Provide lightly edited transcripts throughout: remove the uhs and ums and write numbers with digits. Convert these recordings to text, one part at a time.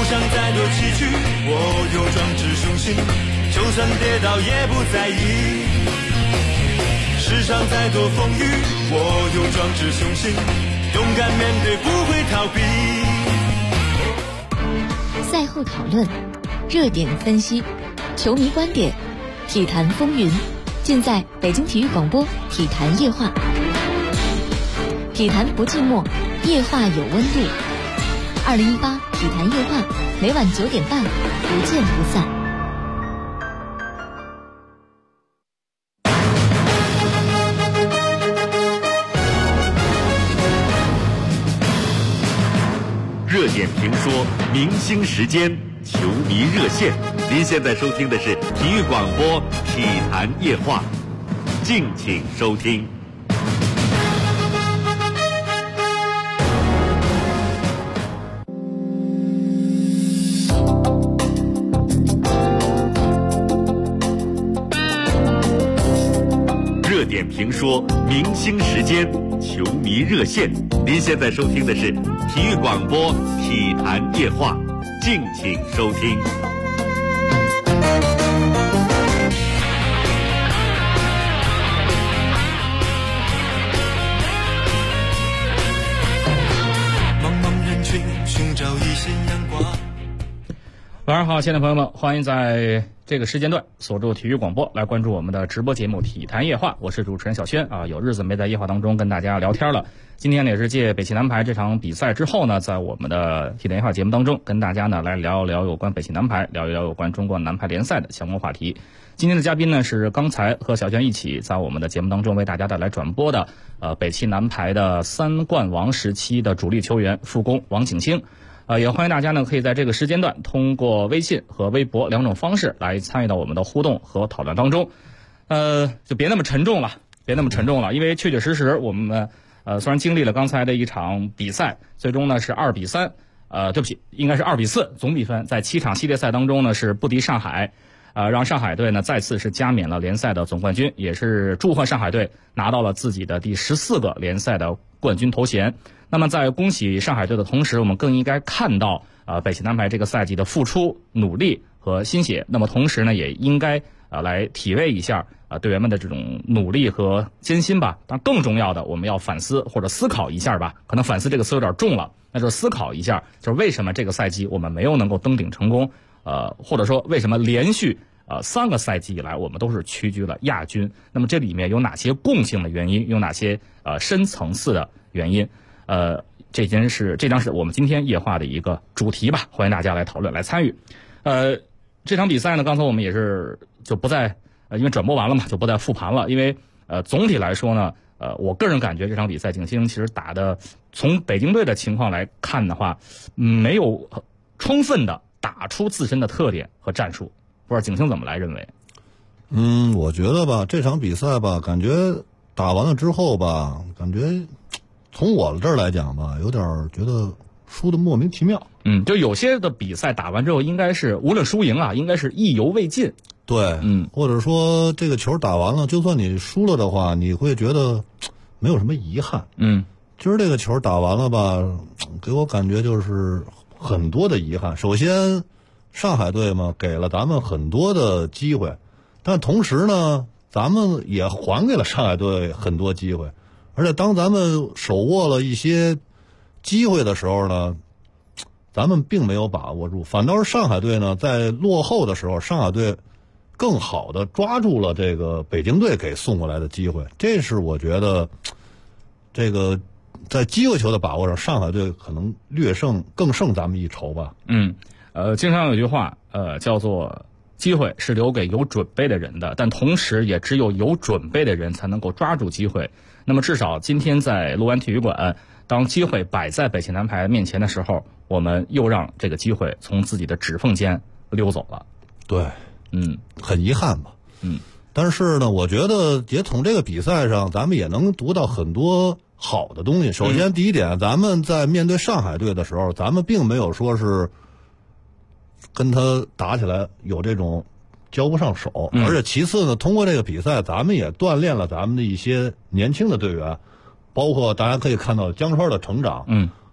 上再多崎岖，我有壮志雄心，就算跌倒也不在意。世上再多风雨，我有壮志雄心，勇敢面对，不会逃避。 赛后讨论，热点分析，球迷观点，体坛风云，尽在北京体育广播体坛夜话。体坛不寂寞，夜话有温度。2018体坛夜话，每晚9点半，不见不散。 热点评说，明星时间，球迷热线。您现在收听的是体育广播体坛夜话，敬请收听。热点评说，明星时间，球迷热线。您现在收听的是体育广播体坛夜话，敬请收听。 茫茫人群寻找一线阳光。 晚上好，亲爱的朋友们，欢迎在这个时间段锁住体育广播，来关注我们的直播节目《体坛夜话》。我是主持人小轩啊，有日子没在夜话当中跟大家聊天了。今天呢，也是借北汽男排这场比赛之后呢，在我们的体坛夜话节目当中，跟大家呢来聊一聊有关北汽男排，聊一聊有关中国男排联赛的相关话题。今天的嘉宾呢是刚才和小轩一起在我们的节目当中为大家带来转播的北汽男排的3冠王时期的主力球员副攻王景清。也欢迎大家呢可以在这个时间段通过微信和微博2种方式来参与到我们的互动和讨论当中。就别那么沉重了，因为确确实实我们虽然经历了刚才的一场比赛，最终呢是2比3，对不起，应该是2比4，总比分在7场系列赛当中呢是不敌上海，让上海队呢再次是加冕了联赛的总冠军，也是祝贺上海队拿到了自己的第14个联赛的冠军头衔。那么在恭喜上海队的同时，我们更应该看到北汽男排这个赛季的付出、努力和心血。那么同时呢，也应该来体味一下队员们的这种努力和艰辛吧。但更重要的，我们要反思或者思考一下吧。可能反思这个词有点重了，那就是思考一下，就是为什么这个赛季我们没有能够登顶成功，或者说为什么连续3个赛季以来我们都是屈居了亚军。那么这里面有哪些共性的原因，有哪些深层次的原因？这将是我们今天夜话的一个主题吧，欢迎大家来讨论来参与。这场比赛呢，刚才我们也是就不再因为转播完了嘛，就不再复盘了。因为总体来说呢，我个人感觉这场比赛景星其实打的，从北京队的情况来看的话，没有充分的打出自身的特点和战术。不知道景星怎么来认为？ 我觉得吧，这场比赛吧，感觉打完了之后吧，感觉从我这儿来讲吧，有点觉得输得莫名其妙。 就有些的比赛打完之后，应该是无论输赢啊，应该是意犹未尽。 对，或者说这个球打完了，就算你输了的话，你会觉得没有什么遗憾。今儿这个球打完了吧，给我感觉就是很多的遗憾。首先，上海队嘛，给了咱们很多的机会，但同时呢，咱们也还给了上海队很多机会。而且当咱们手握了一些机会的时候呢，咱们并没有把握住，反倒是上海队呢，在落后的时候，上海队更好的抓住了这个北京队给送过来的机会。这是我觉得这个在机会球的把握上，上海队可能更胜咱们一筹吧。 经常有句话叫做机会是留给有准备的人的，但同时也只有有准备的人才能够抓住机会。那么至少今天在陆安体育馆，当机会摆在北汽男排面前的时候，我们又让这个机会从自己的指缝间溜走了。 对，很遗憾吧。但是呢，我觉得也从这个比赛上，咱们也能读到很多好的东西。首先，第一点，咱们在面对上海队的时候，咱们并没有说是跟他打起来有这种交不上手，而且其次呢，通过这个比赛，咱们也锻炼了咱们的一些年轻的队员，包括大家可以看到江川的成长。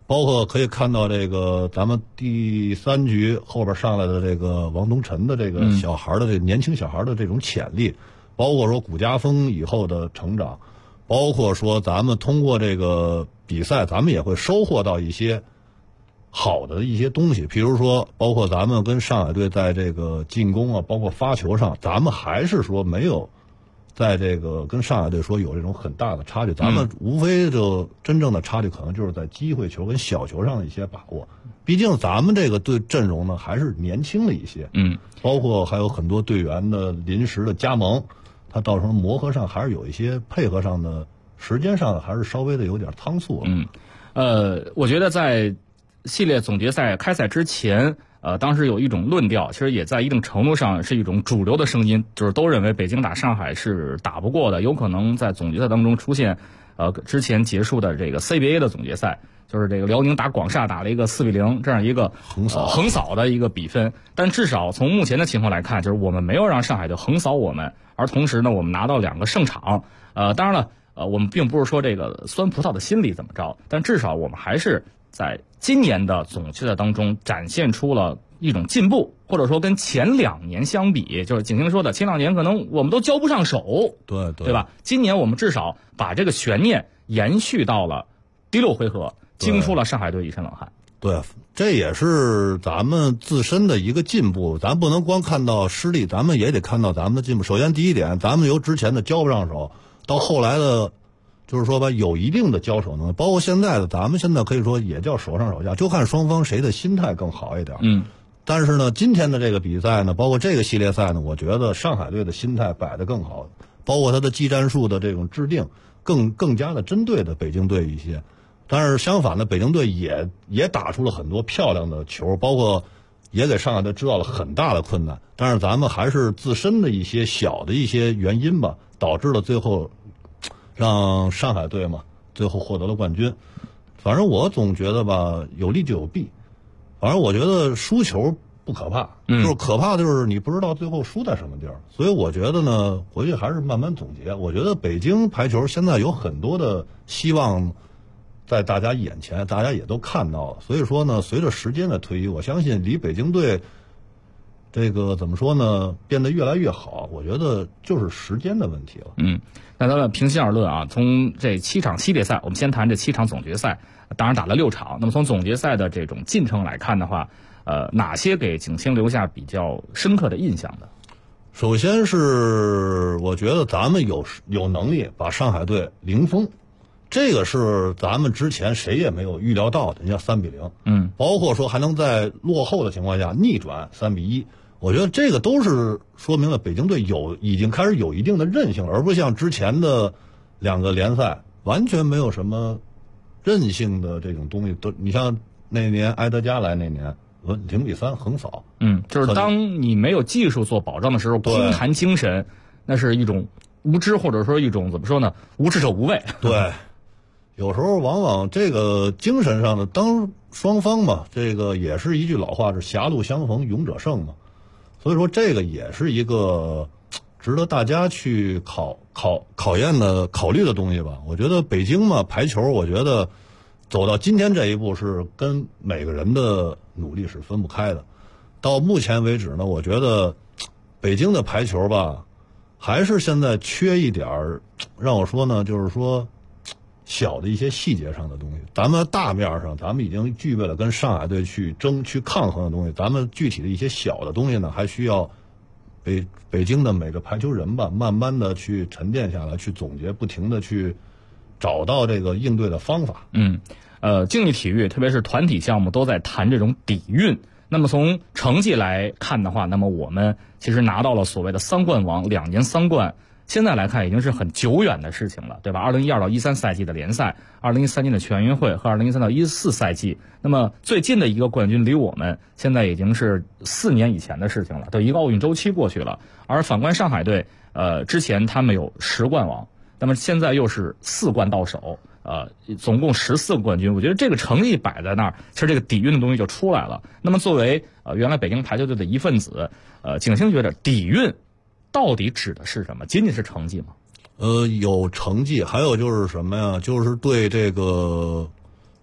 包括可以看到这个咱们第3局后边上来的这个王东晨的这个小孩的这年轻小孩的这种潜力，包括说谷家锋以后的成长，包括说咱们通过这个比赛，咱们也会收获到一些好的一些东西，比如说包括咱们跟上海队在这个进攻啊，包括发球上，咱们还是说没有在这个跟上海队说有这种很大的差距，咱们无非就真正的差距可能就是在机会球跟小球上的一些把握。毕竟咱们这个队阵容呢还是年轻了一些，包括还有很多队员的临时的加盟，它造成磨合上还是有一些配合上的时间上还是稍微的有点仓促。 我觉得在系列总决赛开赛之前，当时有一种论调，其实也在一定程度上是一种主流的声音，就是都认为北京打上海是打不过的，有可能在总决赛当中出现，之前结束的这个 CBA 的总决赛，就是这个辽宁打广厦打了一个4-0这样一个横扫的一个比分。但至少从目前的情况来看，就是我们没有让上海队横扫我们，而同时呢，我们拿到2个胜场。当然了，我们并不是说这个酸葡萄的心理怎么着，但至少我们还是在今年的总决赛当中展现出了一种进步，或者说跟前2年相比，就是景星说的，前2年可能我们都交不上手，对吧？今年我们至少把这个悬念延续到了第6回合，惊出了上海队一身冷汗。 对，这也是咱们自身的一个进步，咱不能光看到失利，咱们也得看到咱们的进步。首先第一点，咱们由之前的交不上手到后来的就是说吧，有一定的交手能力，包括现在的咱们现在可以说也叫手上手下，就看双方谁的心态更好一点。但是呢，今天的这个比赛呢，包括这个系列赛呢，我觉得上海队的心态摆得更好，包括他的技战术的这种制定更加的针对的北京队一些。但是相反的，北京队也打出了很多漂亮的球，包括也给上海队制造了很大的困难。但是咱们还是自身的一些小的一些原因吧，导致了最后让上海队嘛最后获得了冠军。反正我总觉得吧，有利就有弊。反正我觉得输球不可怕，就是可怕的就是你不知道最后输在什么地儿。所以我觉得呢，回去还是慢慢总结。我觉得北京排球现在有很多的希望在大家眼前，大家也都看到了。所以说呢，随着时间的推移，我相信离北京队这个怎么说呢，变得越来越好，我觉得就是时间的问题了。 那咱们平心而论啊，从这7场系列赛，我们先谈这7场总决赛，当然打了6场。那么从总决赛的这种进程来看的话，哪些给景星留下比较深刻的印象的？ 首先是我觉得咱们有能力把上海队零封，这个是咱们之前谁也没有预料到的。你像3-0，包括说还能在落后的情况下逆转3-1，我觉得这个都是说明了北京队已经开始有一定的韧性了，而不像之前的2个联赛完全没有什么韧性的这种东西。你像那年埃德加来那年0-3横扫， 就是当你没有技术做保障的时候，空谈精神，那是一种无知，或者说一种怎么说呢，无知者无畏。 对，有时候往往这个精神上的，当双方嘛，这个也是一句老话，是狭路相逢勇者胜嘛。所以说这个也是一个值得大家去考验的考虑的东西吧。我觉得北京嘛排球，我觉得走到今天这一步是跟每个人的努力是分不开的。到目前为止呢，我觉得北京的排球吧，还是现在缺一点儿，让我说呢，就是说小的一些细节上的东西。咱们大面上咱们已经具备了跟上海队去抗衡的东西，咱们具体的一些小的东西呢，还需要北京的每个排球人吧，慢慢的去沉淀下来，去总结，不停的去找到这个应对的方法。 竞技体育特别是团体项目都在谈这种底蕴。那么从成绩来看的话，那么我们其实拿到了所谓的3冠王，2年3冠，现在来看已经是很久远的事情了，对吧？2012到13赛季的联赛，2013年的全运会和2013到14赛季，那么最近的一个冠军离我们现在已经是4年以前的事情了，都一个奥运周期过去了。而反观上海队，之前他们有10冠王，那么现在又是4冠到手，总共14个冠军。我觉得这个成绩摆在那儿，其实这个底蕴的东西就出来了。那么作为原来北京排球队的一份子，景星觉得底蕴到底指的是什么？仅仅是成绩吗？ 有成绩，还有就是什么呀？就是对这个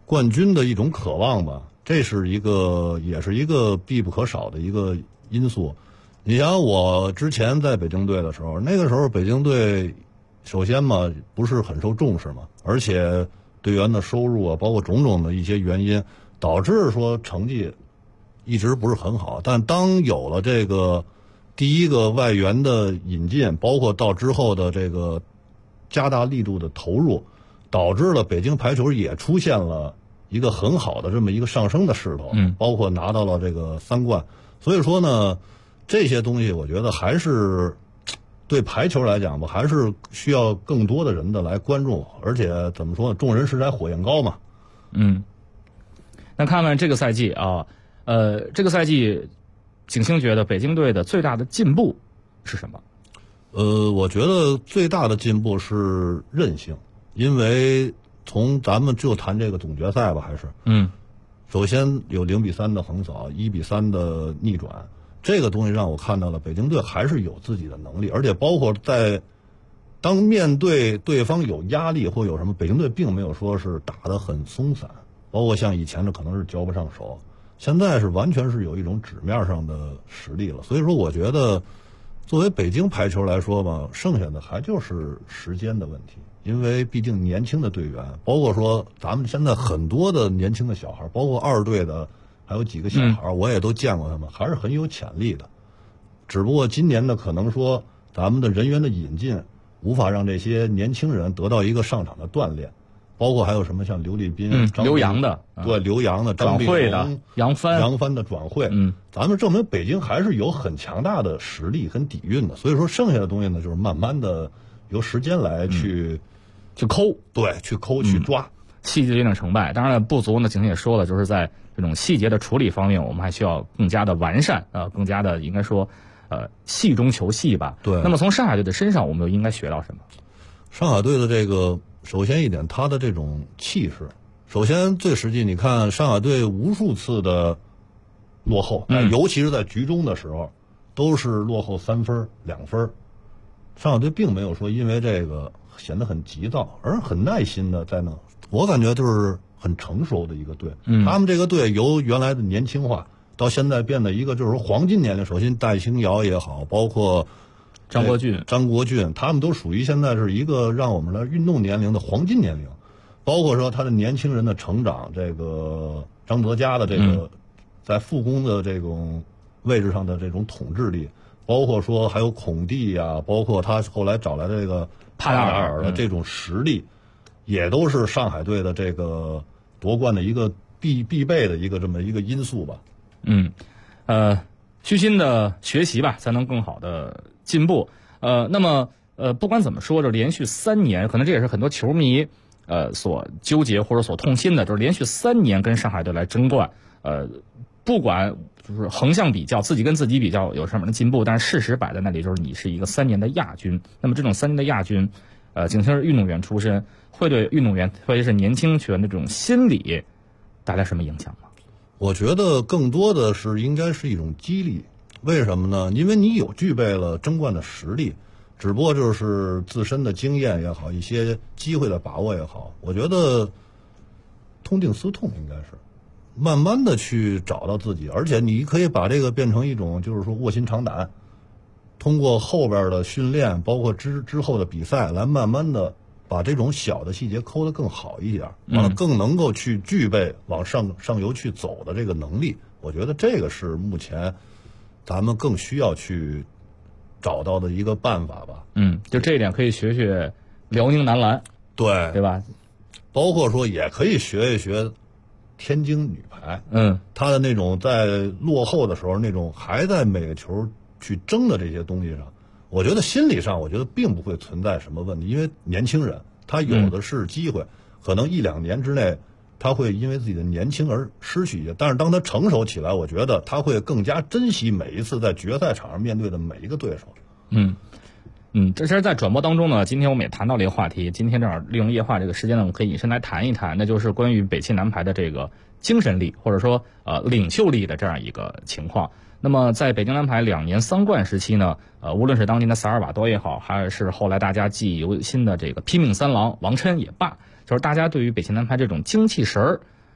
冠军的一种渴望吧，这是也是一个必不可少的一个因素。你想我之前在北京队的时候，那个时候北京队首先嘛不是很受重视嘛，而且队员的收入啊，包括种种的一些原因，导致说成绩一直不是很好。但当有了这个第一个外援的引进，包括到之后的这个加大力度的投入，导致了北京排球也出现了一个很好的这么一个上升的势头，包括拿到了这个3冠。所以说呢，这些东西我觉得还是对排球来讲吧，还是需要更多的人的来关注，而且怎么说呢，众人拾柴火焰高嘛。 那看看这个赛季啊，这个赛季景星觉得北京队的最大的进步是什么？ 我觉得最大的进步是韧性，因为从咱们就谈这个总决赛吧，还是首先有0-3的横扫，1-3的逆转，这个东西让我看到了北京队还是有自己的能力，而且包括在当面对对方有压力或有什么，北京队并没有说是打得很松散，包括像以前的可能是交不上手，现在是完全是有一种纸面上的实力了。所以说我觉得作为北京排球来说吧，剩下的还就是时间的问题，因为毕竟年轻的队员，包括说咱们现在很多的年轻的小孩，包括2队的还有几个小孩，我也都见过他们，还是很有潜力的。只不过今年呢，可能说咱们的人员的引进无法让这些年轻人得到一个上场的锻炼，包括还有什么像刘立斌、 刘洋的， 对，刘洋的、 转会的、杨帆的转会，咱们证明北京还是有很强大的实力跟底蕴的。所以说剩下的东西呢，就是慢慢的由时间来去抠， 对，去抠去抓， 细节决定成败。当然了，不足呢，景星也说了，就是在这种细节的处理方面，我们还需要更加的完善更加的应该说细中求细吧。 对。 那么从上海队的身上，我们又应该学到什么？ 上海队的这个，首先一点，他的这种气势。首先最实际，你看上海队无数次的落后，尤其是在局中的时候，都是落后3分、2分。上海队并没有说因为这个显得很急躁，而很耐心的在那。我感觉就是很成熟的一个队。他们这个队由原来的年轻化，到现在变得一个就是说黄金年龄。首先戴清瑶也好，包括张国俊，他们都属于现在是一个让我们的运动年龄的黄金年龄。包括说他的年轻人的成长，这个张德佳的这个在副攻的这种位置上的这种统治力，包括说还有孔蒂呀，包括他后来找来的这个帕达尔的这种实力，也都是上海队的这个夺冠的一个必备的一个这么一个因素吧。 虚心的学习吧，才能更好的进步。那么不管怎么说，这连续3年，可能这也是很多球迷所纠结或者所痛心的，就是连续3年跟上海队来争冠，不管就是横向比较，自己跟自己比较有什么的进步，但是事实摆在那里，就是你是一个3年的亚军。那么这种3年的亚军，景星是运动员出身，会对运动员，特别是年轻球员的这种心理带来什么影响吗？ 我觉得更多的是应该是一种激励。为什么呢？因为你具备了争冠的实力。只不过就是自身的经验也好，一些机会的把握也好，我觉得痛定思痛，应该是慢慢的去找到自己，而且你可以把这个变成一种就是说卧薪尝胆，通过后边的训练，包括之后的比赛，来慢慢的把这种小的细节抠得更好一点，完了更能够去具备往上游去走的这个能力。我觉得这个是目前咱们更需要去找到的一个办法吧。 就这一点可以学学辽宁男篮，对吧？ 包括说也可以学一学天津女排，她的那种在落后的时候那种还在每个球去争的这些东西上，我觉得心理上我觉得并不会存在什么问题，因为年轻人他有的是机会，可能1-2年之内他会因为自己的年轻而失去一些，但是当他成熟起来，我觉得他会更加珍惜每一次在决赛场上面对的每一个对手。 这是在转播当中呢，今天我们也谈到了一个话题，今天正好利用夜话这个时间呢，我们可以引申来谈一谈，那就是关于北汽男排的这个精神力或者说领袖力的这样一个情况。那么在北京男排2年3冠时期呢，无论是当年的萨尔瓦多也好，还是后来大家记忆犹新的这个拼命三郎王琛也罢，就是大家对于北汽男排这种精气神儿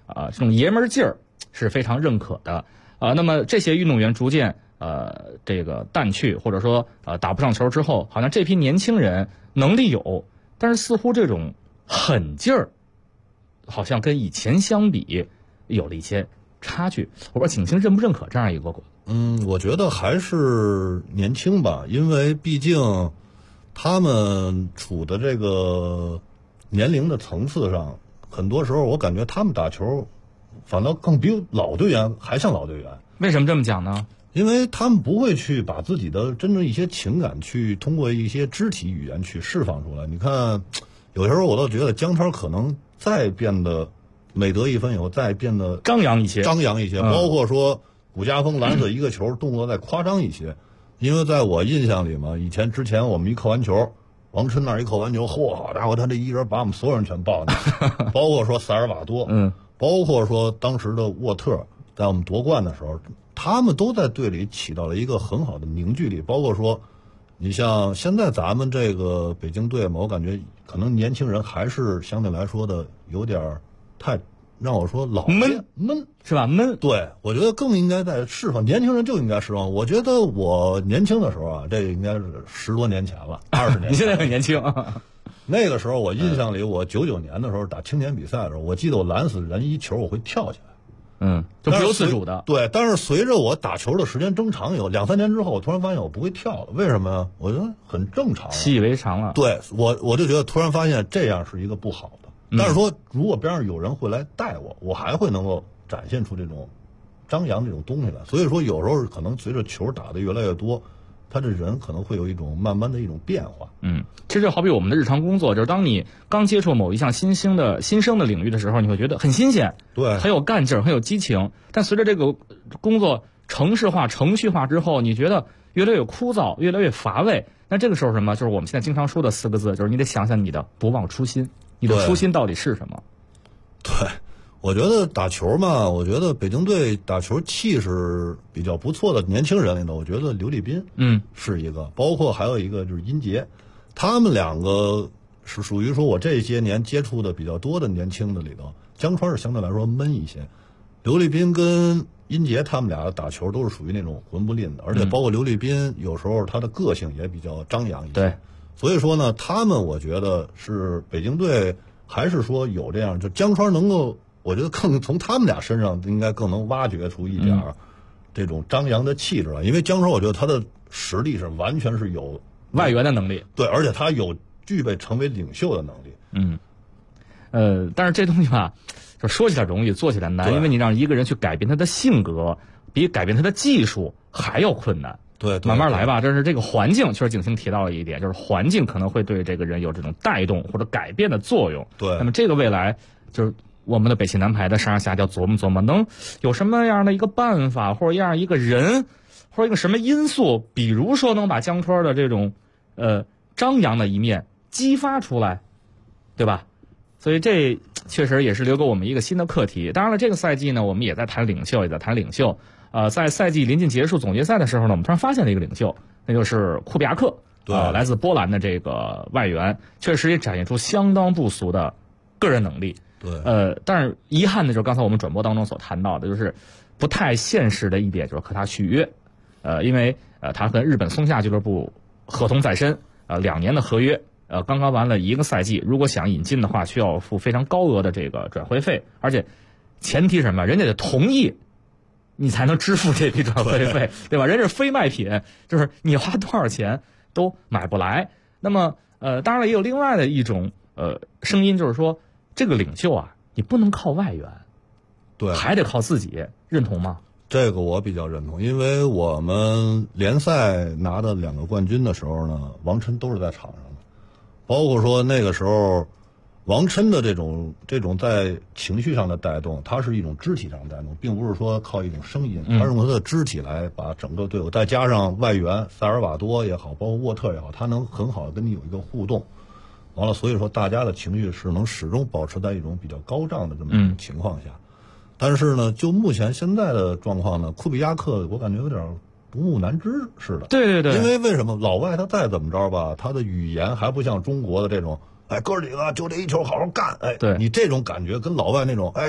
这种爷们儿劲儿是非常认可的。那么这些运动员逐渐这个淡去，或者说打不上球之后，好像这批年轻人能力有，但是似乎这种狠劲儿好像跟以前相比有了一些差距。我说景星认不认可这样一个？ 我觉得还是年轻吧，因为毕竟他们处的这个年龄的层次上，很多时候我感觉他们打球反倒更比老队员还像老队员。 为什么这么讲呢？ 因为他们不会去把自己的真正一些情感去通过一些肢体语言去释放出来。你看有时候我倒觉得江川可能再变得每得一分以后再变得张扬一些， 包括说古家锋拦死一个球动作再夸张一些。因为在我印象里嘛，之前我们一扣完球，王琛那儿一扣完球，好家伙，他这一人把我们所有人全抱进去，包括说塞尔瓦多，包括说当时的沃特，在我们夺冠的时候，他们都在队里起到了一个很好的凝聚力。包括说你像现在咱们这个北京队嘛，我感觉可能年轻人还是相对来说的有点太让我说老闷是吧？闷。 对，我觉得更应该在释放，年轻人就应该释放。我觉得我年轻的时候啊，这应该是10多年前了，20年前。 你现在很年轻啊。 那个时候我印象里，我99年的时候打青年比赛的时候，我记得我拦死人一球我会跳起来， 就不由自主的。 对，但是随着我打球的时间增长以后，2-3年之后，我突然发现我不会跳了。为什么呀？我觉得很正常， 习以为常了。 对，我就觉得突然发现这样是一个不好的。但是说，如果边上有人会来带我还会能够展现出这种张扬这种东西来。所以说，有时候可能随着球打得越来越多，他这人可能会有一种慢慢的一种变化。 其实就好比我们的日常工作，就是当你刚接触某一项新生的领域的时候，你会觉得很新鲜， 对， 很有干劲儿，很有激情。但随着这个工作程式化、程序化之后，你觉得越来越枯燥，越来越乏味。那这个时候什么？就是我们现在经常说的4个字，就是你得想想你的不忘初心。你的初心到底是什么？ 对，我觉得打球嘛，我觉得北京队打球气势比较不错的年轻人里头，我觉得刘立斌是一个，包括还有一个就是殷杰，他们两个是属于说我这些年接触的比较多的年轻的里头，江川是相对来说闷一些，刘立斌跟殷杰他们俩打球都是属于那种混不吝的，而且包括刘立斌有时候他的个性也比较张扬一些。 对。 所以说呢，他们我觉得是北京队还是说有这样，就江川能够，我觉得更从他们俩身上应该更能挖掘出一点这种张扬的气质了。因为江川我觉得他的实力是完全是有外援的能力， 对，而且他有具备成为领袖的能力。 但是这东西吧，就说起来容易，做起来难，因为你让一个人去改变他的性格，比改变他的技术还要困难。 对， 慢慢来吧。这是这个环境，确实景星提到了一点，就是环境可能会对这个人有这种带动或者改变的作用。 对， 那么这个未来就是我们的北汽南排的上下要琢磨琢磨，能有什么样的一个办法，或者样一个人，或者一个什么因素，比如说能把江川的这种张扬的一面激发出来，对吧？所以这确实也是留给我们一个新的课题。当然了，这个赛季呢，我们也在谈领袖，在赛季临近结束总决赛的时候呢，我们突然发现了一个领袖，那就是库比亚克，来自波兰的这个外援，确实也展现出相当不俗的个人能力。 对， 但是遗憾的就是刚才我们转播当中所谈到的，就是不太现实的一点，就是和他续约，因为他跟日本松下俱乐部合同在身，2年的合约，刚刚完了1个赛季，如果想引进的话，需要付非常高额的这个转会费，而且前提是什么？人家得同意。你才能支付这笔转会费，对吧？人是非卖品，就是你花多少钱都买不来。那么，当然了，也有另外的一种声音，就是说这个领袖啊，你不能靠外援， 对， 还得靠自己，认同吗？ 这个我比较认同，因为我们联赛拿的2个冠军的时候呢，王琛都是在场上的，包括说那个时候。王琛的这种在情绪上的带动，他是一种肢体上的带动，并不是说靠一种声音，他是用他的肢体来把整个队伍，再加上外援塞尔瓦多也好，包括沃特也好，他能很好的跟你有一个互动。完了，所以说大家的情绪是能始终保持在一种比较高涨的这么一种情况下。但是呢，就目前现在的状况呢，库比亚克我感觉有点独木难支似的。 对， 因为为什么老外他再怎么着吧，他的语言还不像中国的这种。哥几个就这一球好好干， 对， 你这种感觉跟老外那种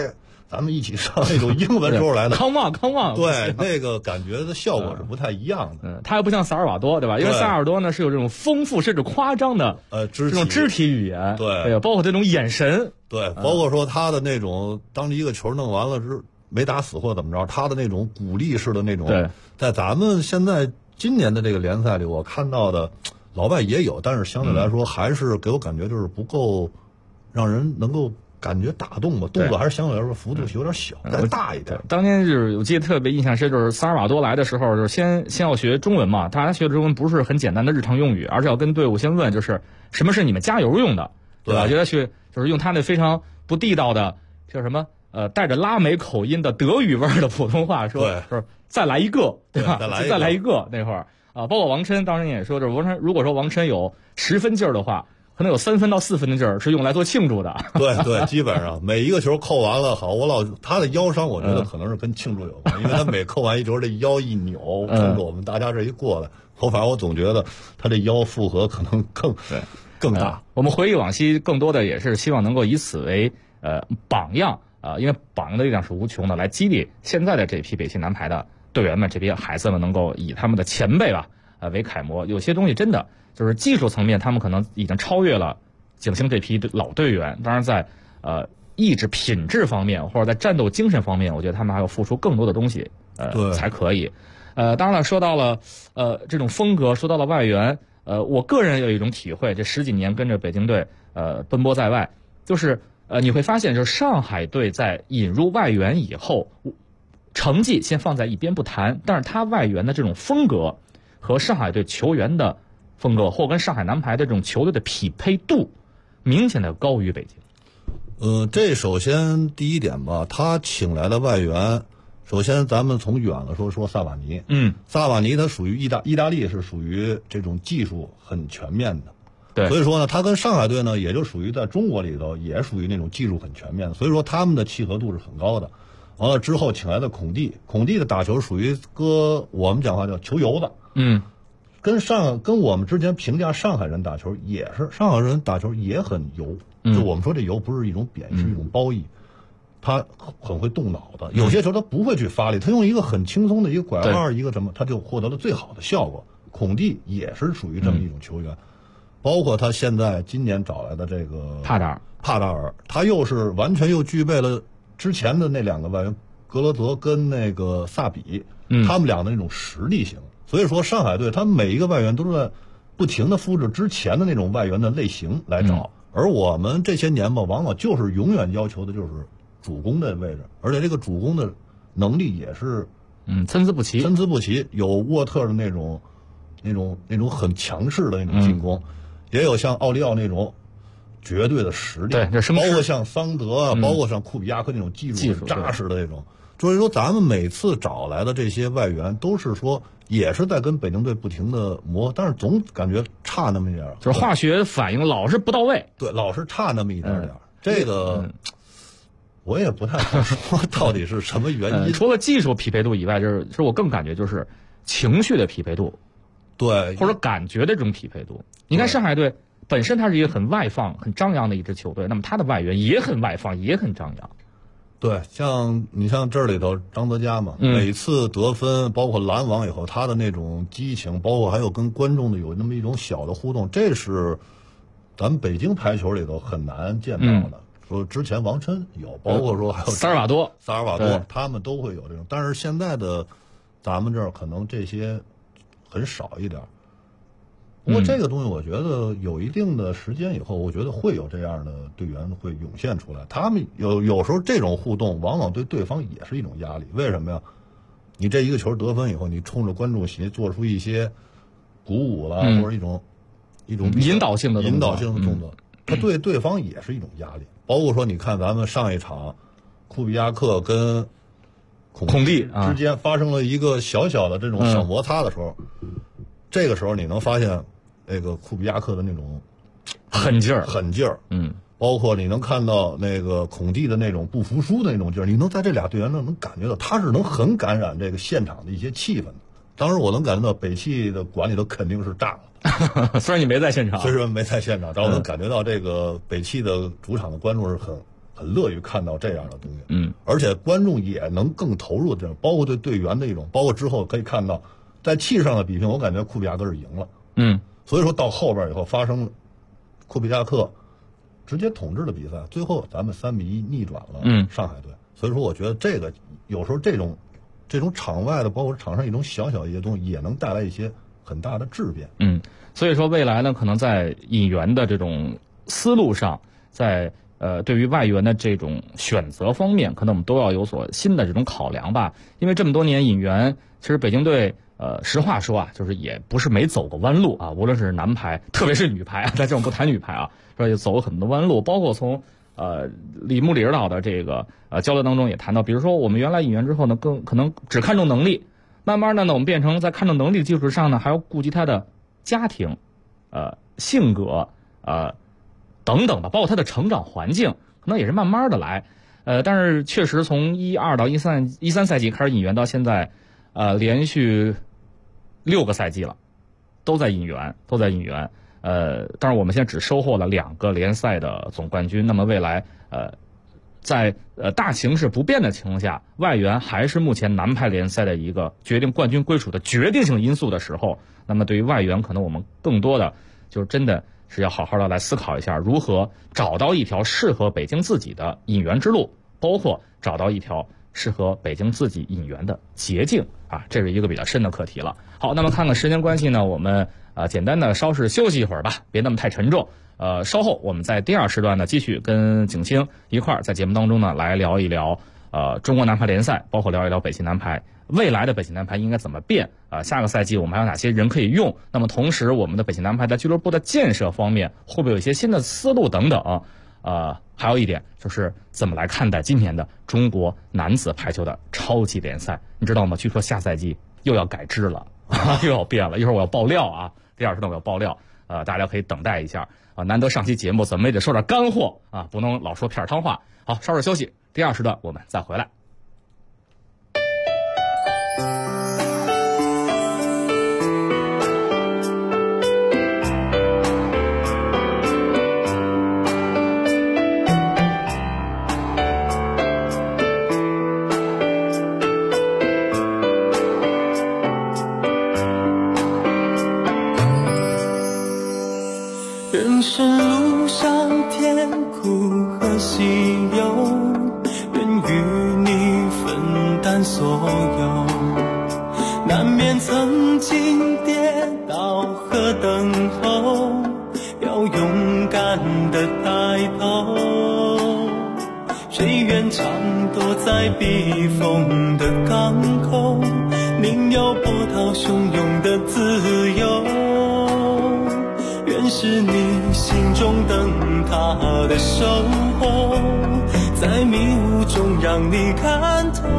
咱们一起上那种英文时候来的 ，Come on， 对，那个感觉的效果是不太一样的。 它还不像萨尔瓦多，对吧？因为萨尔瓦多呢是有这种丰富甚至夸张的这种肢体语言， 对， 包括这种眼神， 对，包括说他的那种，当一个球弄完了之没打死或怎么着，他的那种鼓励式的那种， 对， 在咱们现在今年的这个联赛里，我看到的老外也有，但是相对来说还是给我感觉就是不够让人能够感觉打动吧，动作还是相对来说幅度有点小，再大一点。 当年就是我记得特别印象深，就是萨尔瓦多来的时候，就是先要学中文嘛，大家学的中文不是很简单的日常用语，而是要跟队伍先问，就是什么是你们加油用的，对吧？就要去就是用他那非常不地道的叫什么带着拉美口音的德语味儿的普通话说，就是再来一个，对吧？再来一个那会儿啊，包括王琛当时也说，就是王琛如果说王琛有10分劲儿的话，可能有3分到4分的劲儿是用来做庆祝的。 对，基本上每一个球扣完了，好，他的腰伤，我觉得可能是跟庆祝有关，因为他每扣完一球，这腰一扭，冲着我们大家这一过来，反正我总觉得他这腰负荷可能更大。 我们回忆往昔，更多的也是希望能够以此为榜样因为榜样的力量是无穷的，来激励现在的这批北汽男排的队员们，这批孩子们能够以他们的前辈吧为楷模。有些东西真的就是技术层面，他们可能已经超越了景星这批老队员。当然在意志品质方面，或者在战斗精神方面，我觉得他们还要付出更多的东西才可以。当然了，说到了这种风格，说到了外援，我个人有一种体会，这10几年跟着北京队奔波在外，就是你会发现，就是上海队在引入外援以后，成绩先放在一边不谈，但是他外援的这种风格和上海队球员的风格，或跟上海男排的这种球队的匹配度，明显的高于北京。 这首先第一点吧，他请来的外援，首先咱们从远了说萨瓦尼。萨瓦尼他属于意大利是属于这种技术很全面的。 对， 所以说呢，他跟上海队呢，也就属于在中国里头也属于那种技术很全面的，所以说他们的契合度是很高的。完了之后请来的孔蒂的打球属于我们讲话叫球油子。跟我们之前评价上海人打球也是，上海人打球也很油。就我们说这油不是一种贬义，是一种褒义。他很会动脑的，有些球他不会去发力，他用一个很轻松的一个拐弯，一个什么，他就获得了最好的效果。孔蒂也是属于这么一种球员。包括他现在今年找来的这个帕达尔，他又是完全又具备了之前的那2个外援格罗泽跟那个萨比，他们俩的那种实力型。所以说上海队他每一个外援都是在不停的复制之前的那种外援的类型来找，而我们这些年吧，往往就是永远要求的就是主攻的位置，而且这个主攻的能力也是参差不齐， 有沃特的那种很强势的那种进攻。也有像奥利奥那种绝对的实力， 对， 包括像桑德包括像库比亚克那种技术扎实的那种。所以说咱们每次找来的这些外援都是说也是在跟北京队不停的磨，但是总感觉差那么一点， 就是化学反应老是不到位， 对，老是差那么一点。这个我也不太好说到底是什么原因。 除了技术匹配度以外，就是我更感觉就是情绪的匹配度， 对， 或者感觉的这种匹配度。你看上海队本身它是一个很外放很张扬的一支球队，那么它的外援也很外放也很张扬。 对，你像这里头张德佳嘛，每次得分包括拦网以后他的那种激情，包括还有跟观众的有那么一种小的互动，这是咱们北京排球里头很难见到的。说之前王琛有，包括说还有萨尔瓦多他们都会有这种，但是现在的咱们这儿可能这些很少一点。不过这个东西我觉得有一定的时间以后，我觉得会有这样的队员会涌现出来。他们有时候这种互动往往对对方也是一种压力。为什么呀？你这一个球得分以后，你冲着观众席做出一些鼓舞啦，或者一种引导性的动作，他对对方也是一种压力。包括说你看咱们上一场库比亚克跟孔蒂之间发生了一个小小的这种小摩擦的时候，这个时候你能发现那个库比亚克的那种狠劲儿， 包括你能看到那个孔蒂的那种不服输的那种劲儿，你能在这俩队员能感觉到他是能很感染这个现场的一些气氛的。当时我能感觉到北汽的管理都肯定是炸了， 虽然你没在现场， 但我能感觉到这个北汽的主场的观众是很乐于看到这样的东西。而且观众也能更投入这种，包括对队员的一种，包括之后可以看到在气势上的比拼，我感觉库比亚克是赢了。所以说到后边以后发生库比亚克直接统治了比赛，最后咱们3-1逆转了上海队。所以说我觉得这个有时候这种场外的，包括场上一种小小一些东西，也能带来一些很大的质变。 所以说未来呢，可能在引援的这种思路上，在对于外援的这种选择方面，可能我们都要有所新的这种考量吧。因为这么多年引援，其实北京队实话说啊，就是也不是没走过弯路啊。无论是男排，特别是女排啊，在这种不谈女排啊，说也走了很多弯路。包括从李木指导的这个交流当中也谈到，比如说我们原来引援之后呢，更可能只看重能力，慢慢的呢，我们变成在看重能力基础上呢，还要顾及他的家庭、性格、等等吧，包括他的成长环境，可能也是慢慢的来。但是确实从12到13赛季开始引援到现在，连续6个赛季了，都在引援。但是我们现在只收获了2个联赛的总冠军。那么未来在大形势不变的情况下，外援还是目前男排联赛的一个决定冠军归属的决定性因素的时候，那么对于外援，可能我们更多的就是真的是要好好的来思考一下，如何找到一条适合北京自己的引援之路，包括找到一条适合北京自己引援的捷径啊，这是一个比较深的课题了。好，那么看看时间关系呢，我们简单的稍事休息一会儿吧，别那么太沉重。稍后我们在第2时段呢，继续跟景星一块儿在节目当中呢来聊一聊中国男排联赛，包括聊一聊北京男排未来的北京男排应该怎么变下个赛季我们还有哪些人可以用，那么同时我们的北京男排在俱乐部的建设方面会不会有一些新的思路等等。还有一点就是怎么来看待今年的中国男子排球的超级联赛，你知道吗？据说下赛季又要改制了又要变了，一会儿我要爆料啊，第2时段我要爆料，大家可以等待一下难得上期节目怎么也得说点干货啊，不能老说片儿汤话。好，稍事休息，第2时段我们再回来。 人生路上甜苦和喜忧，愿与你分担所有。难免曾经跌倒和等候，要勇敢地抬头。谁愿常躲在避风的港口，宁有波涛汹涌的自由。愿是你心中灯塔的守候，在迷雾中让你看透。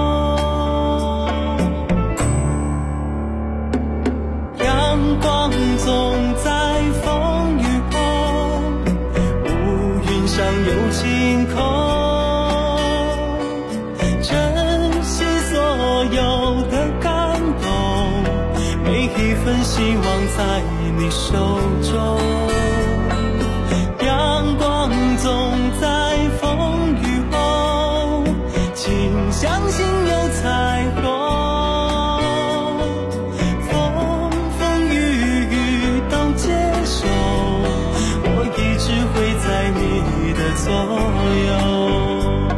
阳光总在风雨后，乌云上有晴空。珍惜所有的感动，每一份希望在你手中。阳光总在风雨后，请相信有彩虹。风风雨雨都接受，我一直会在你的左右。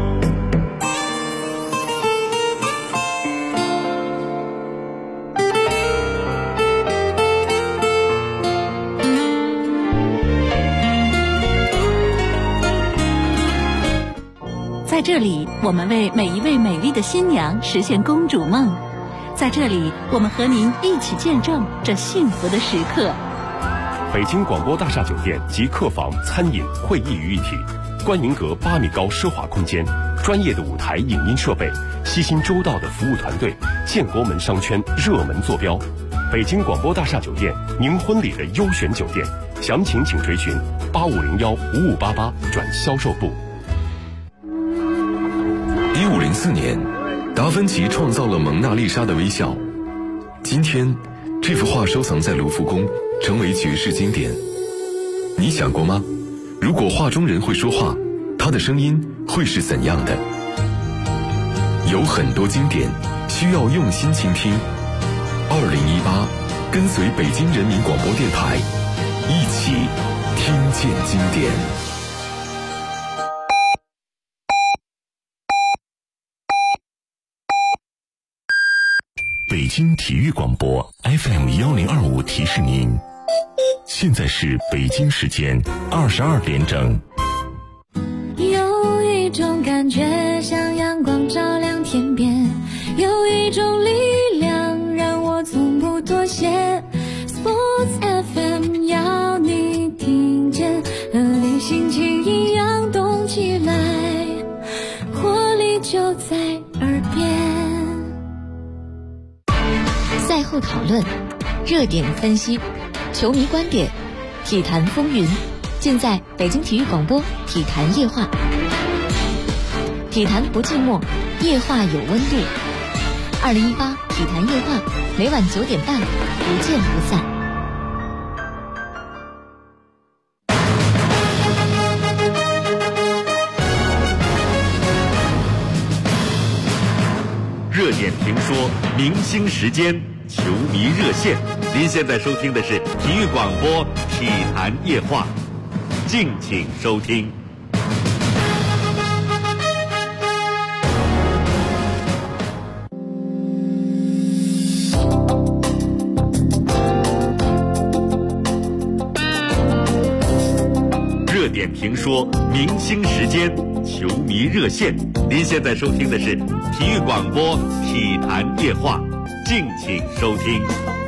在这里，我们为每一位美丽的新娘实现公主梦。在这里，我们和您一起见证这幸福的时刻。 北京广播大厦酒店集客房、餐饮、会议于一体，观云阁8米高奢华空间，专业的舞台影音设备，悉心周到的服务团队，建国门商圈热门坐标。北京广播大厦酒店，您婚礼的优选酒店，详情请垂询8501-5588转销售部。 1504年，达芬奇创造了蒙娜丽莎的微笑。今天，这幅画收藏在卢浮宫，成为绝世经典。你想过吗？如果画中人会说话， 他的声音会是怎样的？有很多经典需要用心倾听。2018，跟随北京人民广播电台，一起听见经典。 北京体育广播 FM1025提示您，现在是北京时间22点整。 有一种感觉像阳光照亮天边，有一种力量让我从不妥协。 Sports FM 要你听见，和你心情一样动起来，活力就在耳边。 赛后讨论，热点分析，球迷观点，体坛风云，尽在北京体育广播体坛夜话。体坛不寂寞，夜话有温度。2018体坛夜话，每晚9点半，不见不散。 热点评说，明星时间，球迷热线。您现在收听的是体育广播体坛夜话，敬请收听。热点评说，明星时间，球迷热线。您现在收听的是体育广播体坛夜话，敬请收听。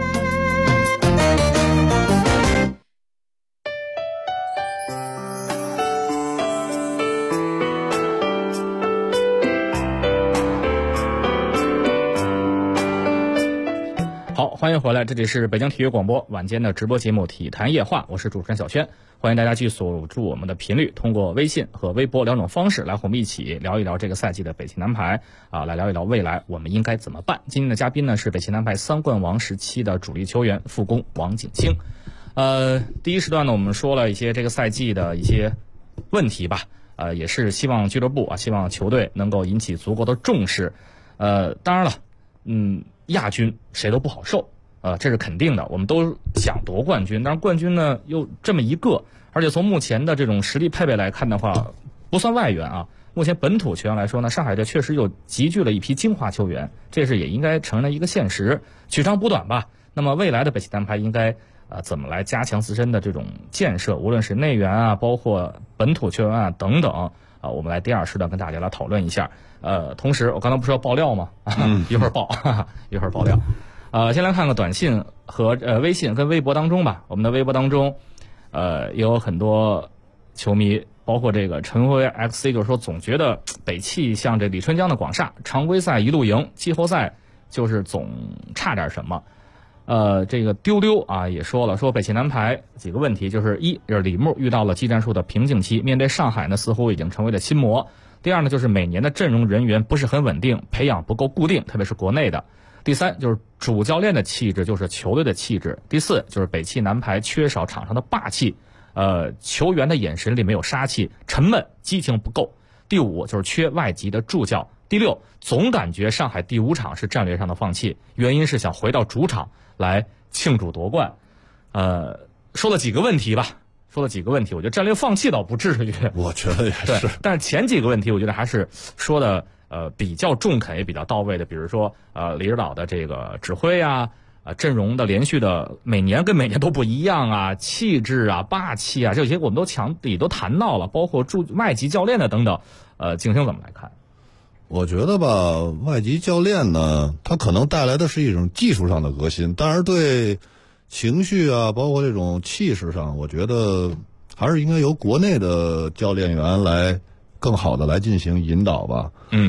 好，欢迎回来，这里是北京体育广播晚间的直播节目《体坛夜话》，我是主持人小轩，欢迎大家继续锁住我们的频率，通过微信和微博2种方式来和我们一起聊一聊这个赛季的北汽男排来聊一聊未来我们应该怎么办。今天的嘉宾呢是北汽男排3冠王时期的主力球员副攻王景清。第一时段呢我们说了一些这个赛季的一些问题吧，也是希望俱乐部希望球队能够引起足够的重视。当然了，亚军谁都不好受，这是肯定的，我们都想夺冠军，但是冠军呢又这么一个，而且从目前的这种实力配备来看的话，不算外援啊，目前本土球员来说呢，上海队确实又集聚了一批精华球员，这是也应该承认的一个现实，取长补短吧。那么未来的北汽男排应该怎么来加强自身的这种建设，无论是内援包括本土球员等等我们来第二时段跟大家来讨论一下。同时我刚才不是要爆料吗？一会儿爆，一会儿爆料。先来看看短信和微信跟微博当中吧。我们的微博当中，也有很多球迷，包括这个陈辉 XC 就是说，总觉得北汽像这李春江的广厦，常规赛一路赢，季后赛就是总差点什么。这个丢丢也说了，说北汽男排几个问题，就是一是李牧遇到了技战术的瓶颈期，面对上海呢似乎已经成为了心魔。第二呢，就是每年的阵容人员不是很稳定，培养不够固定，特别是国内的。第三就是主教练的气质就是球队的气质。第四就是北汽男排缺少场上的霸气，球员的眼神里没有杀气，沉闷，激情不够。第五就是缺外籍的助教。第六，总感觉上海第5场是战略上的放弃，原因是想回到主场来庆祝夺冠。说了几个问题吧，我觉得战略放弃倒不至于， 我觉得也是。 对，但是前几个问题我觉得还是说的比较中肯也比较到位的，比如说李指导的这个指挥阵容的连续的每年跟每年都不一样气质霸气这些我们也都谈到了，包括外籍教练的等等。景星怎么来看？ 我觉得吧，外籍教练呢，他可能带来的是一种技术上的革新，当然对情绪包括这种气势上，我觉得还是应该由国内的教练员来更好的来进行引导吧。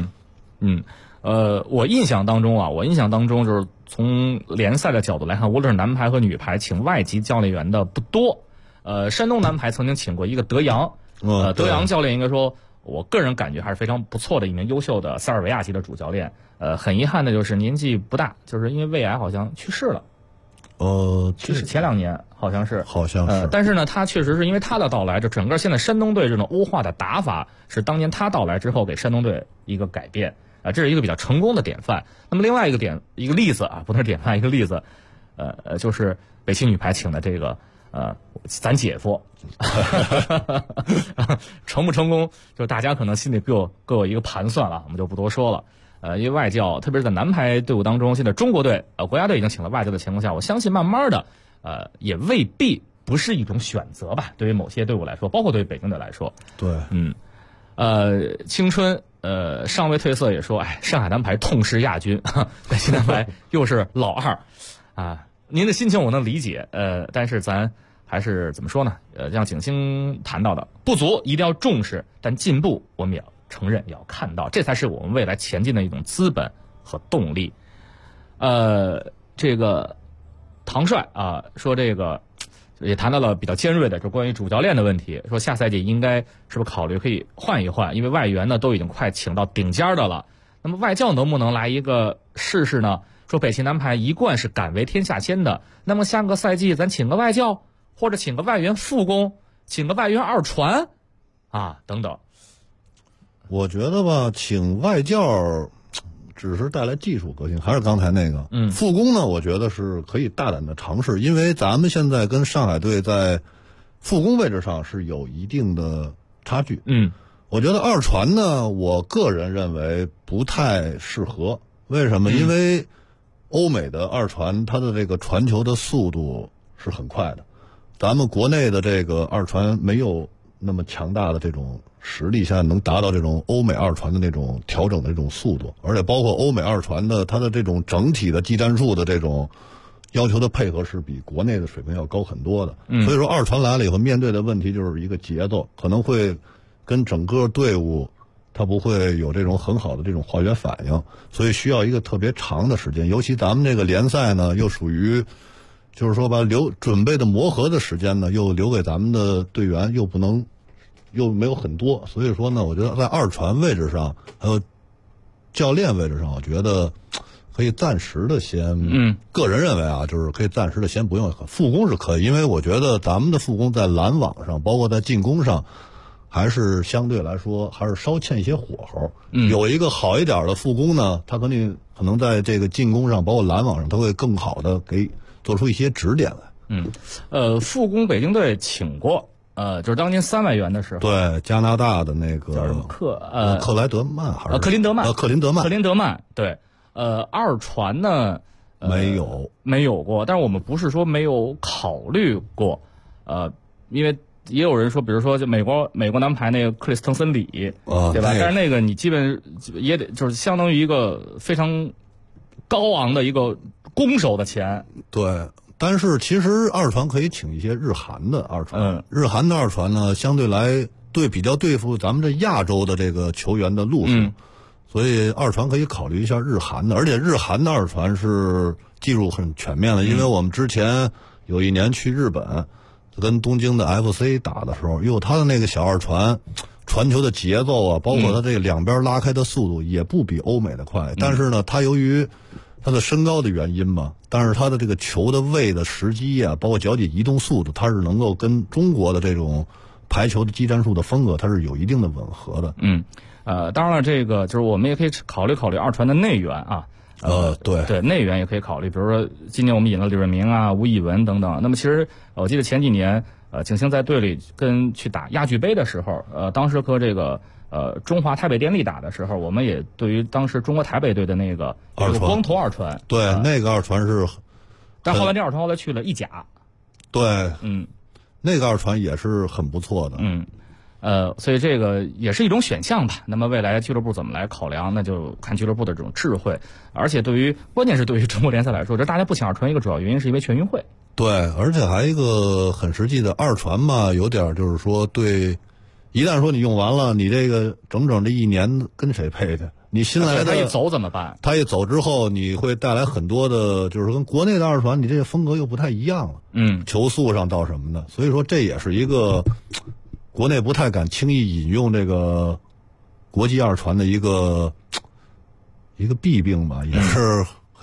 我印象当中就是从联赛的角度来看，无论是男排和女排，请外籍教练员的不多。山东男排曾经请过一个德阳，德阳教练应该说，我个人感觉还是非常不错的一名优秀的塞尔维亚籍的主教练。很遗憾的就是年纪不大，就是因为胃癌好像去世了。 这是前2年好像是， 但是呢，他确实是因为他的到来，这整个现在山东队这种欧化的打法是当年他到来之后给山东队一个改变这是一个比较成功的典范。那么另外一个例子啊，不能是典范，一个例子，就是北汽女排请的这个咱姐夫，成不成功，就大家可能心里各有一个盘算了，我们就不多说了。因为外教，特别是在男排队伍当中，现在中国队国家队已经请了外教的情况下，我相信慢慢的也未必不是一种选择吧。对于某些队伍来说，包括对于北京队来说， 对， 青春尚未褪色也说，上海男排痛失亚军，北京男排又是老二啊。您的心情我能理解，但是咱还是怎么说呢？像景星谈到的，不足一定要重视，但进步我们也要承认，也要看到，这才是我们未来前进的一种资本和动力。这个唐帅啊，说这个也谈到了比较尖锐的，就关于主教练的问题，说下赛季应该是不是考虑可以换一换，因为外援呢都已经快请到顶尖的了，那么外教能不能来一个试试呢？说北汽男排一贯是敢为天下先的，那么下个赛季咱请个外教，或者请个外援副攻，请个外援二传啊等等。 我觉得吧，请外教只是带来技术革新，还是刚才那个副攻呢，我觉得是可以大胆的尝试，因为咱们现在跟上海队在副攻位置上是有一定的差距。我觉得二传呢，我个人认为不太适合。为什么？因为欧美的二传它的这个传球的速度是很快的，咱们国内的这个二传没有那么强大的这种实力，现在能达到这种欧美二传的那种调整的这种速度，而且包括欧美二传的它的这种整体的技战术的这种要求的配合是比国内的水平要高很多的。所以说二传来了以后面对的问题就是一个节奏，可能会跟整个队伍它不会有这种很好的这种化学反应，所以需要一个特别长的时间。尤其咱们这个联赛呢，又属于就是说把准备的磨合的时间呢，又留给咱们的队员，又没有很多，所以说呢，我觉得在二传位置上还有教练位置上，我觉得可以暂时的先，个人认为啊，就是可以暂时的先不用副攻是可以，因为我觉得咱们的副攻在拦网上，包括在进攻上，还是相对来说还是稍欠一些火候。有一个好一点的副攻呢，他可能在这个进攻上，包括拦网上，他会更好的给做出一些指点来。 副攻北京队请过。就是当年3外援的时候， 对加拿大的那个叫什么克莱德曼还是克林德曼，对，二传呢没有过，但是我们不是说没有考虑过，因为也有人说，比如说就美国男排那个克里斯滕森里，对吧？但是那个你基本也得就是相当于一个非常高昂的一个攻守的钱， 对。但是其实二传可以请一些日韩的二传，日韩的二传呢，相对来比较对付咱们这亚洲的这个球员的路数，所以二传可以考虑一下日韩的，而且日韩的二传是技术很全面的，因为我们之前有一年去日本跟东京的 FC 打的时候，他的那个小二传传球的节奏啊，包括他这个两边拉开的速度也不比欧美的快，但是呢，他由于他的身高的原因嘛，但是他的这个球的位的时机啊，包括脚底移动速度，他是能够跟中国的这种排球的技战术的风格，它是有一定的吻合的。 当然了，这个就是我们也可以考虑二传的内援啊。对，内援也可以考虑，比如说今年我们引了李瑞明啊、吴以文等等。那么其实我记得前几年景星在队里去打亚俱杯的时候，当时和这个中华台北电力打的时候，我们也对于当时中国台北队的那个光头二传， 对，那个二传是， 但后来这二传后来去了意甲， 对，那个二传也是很不错的， 所以这个也是一种选项吧。那么未来俱乐部怎么来考量，那就看俱乐部的这种智慧。而且关键是对于中国联赛来说，这大家不请二传一个主要原因是因为全运会。 对，而且还一个很实际的二传嘛，有点就是说对。一旦说你用完了，你这个整整这一年跟谁配的？你新来的他一走怎么办？ 他一走之后，你会带来很多的，就是跟国内的二传，你这个风格又不太一样了。球速上到什么的，所以说这也是一个国内不太敢轻易引用这个国际二传的一个弊病吧，也是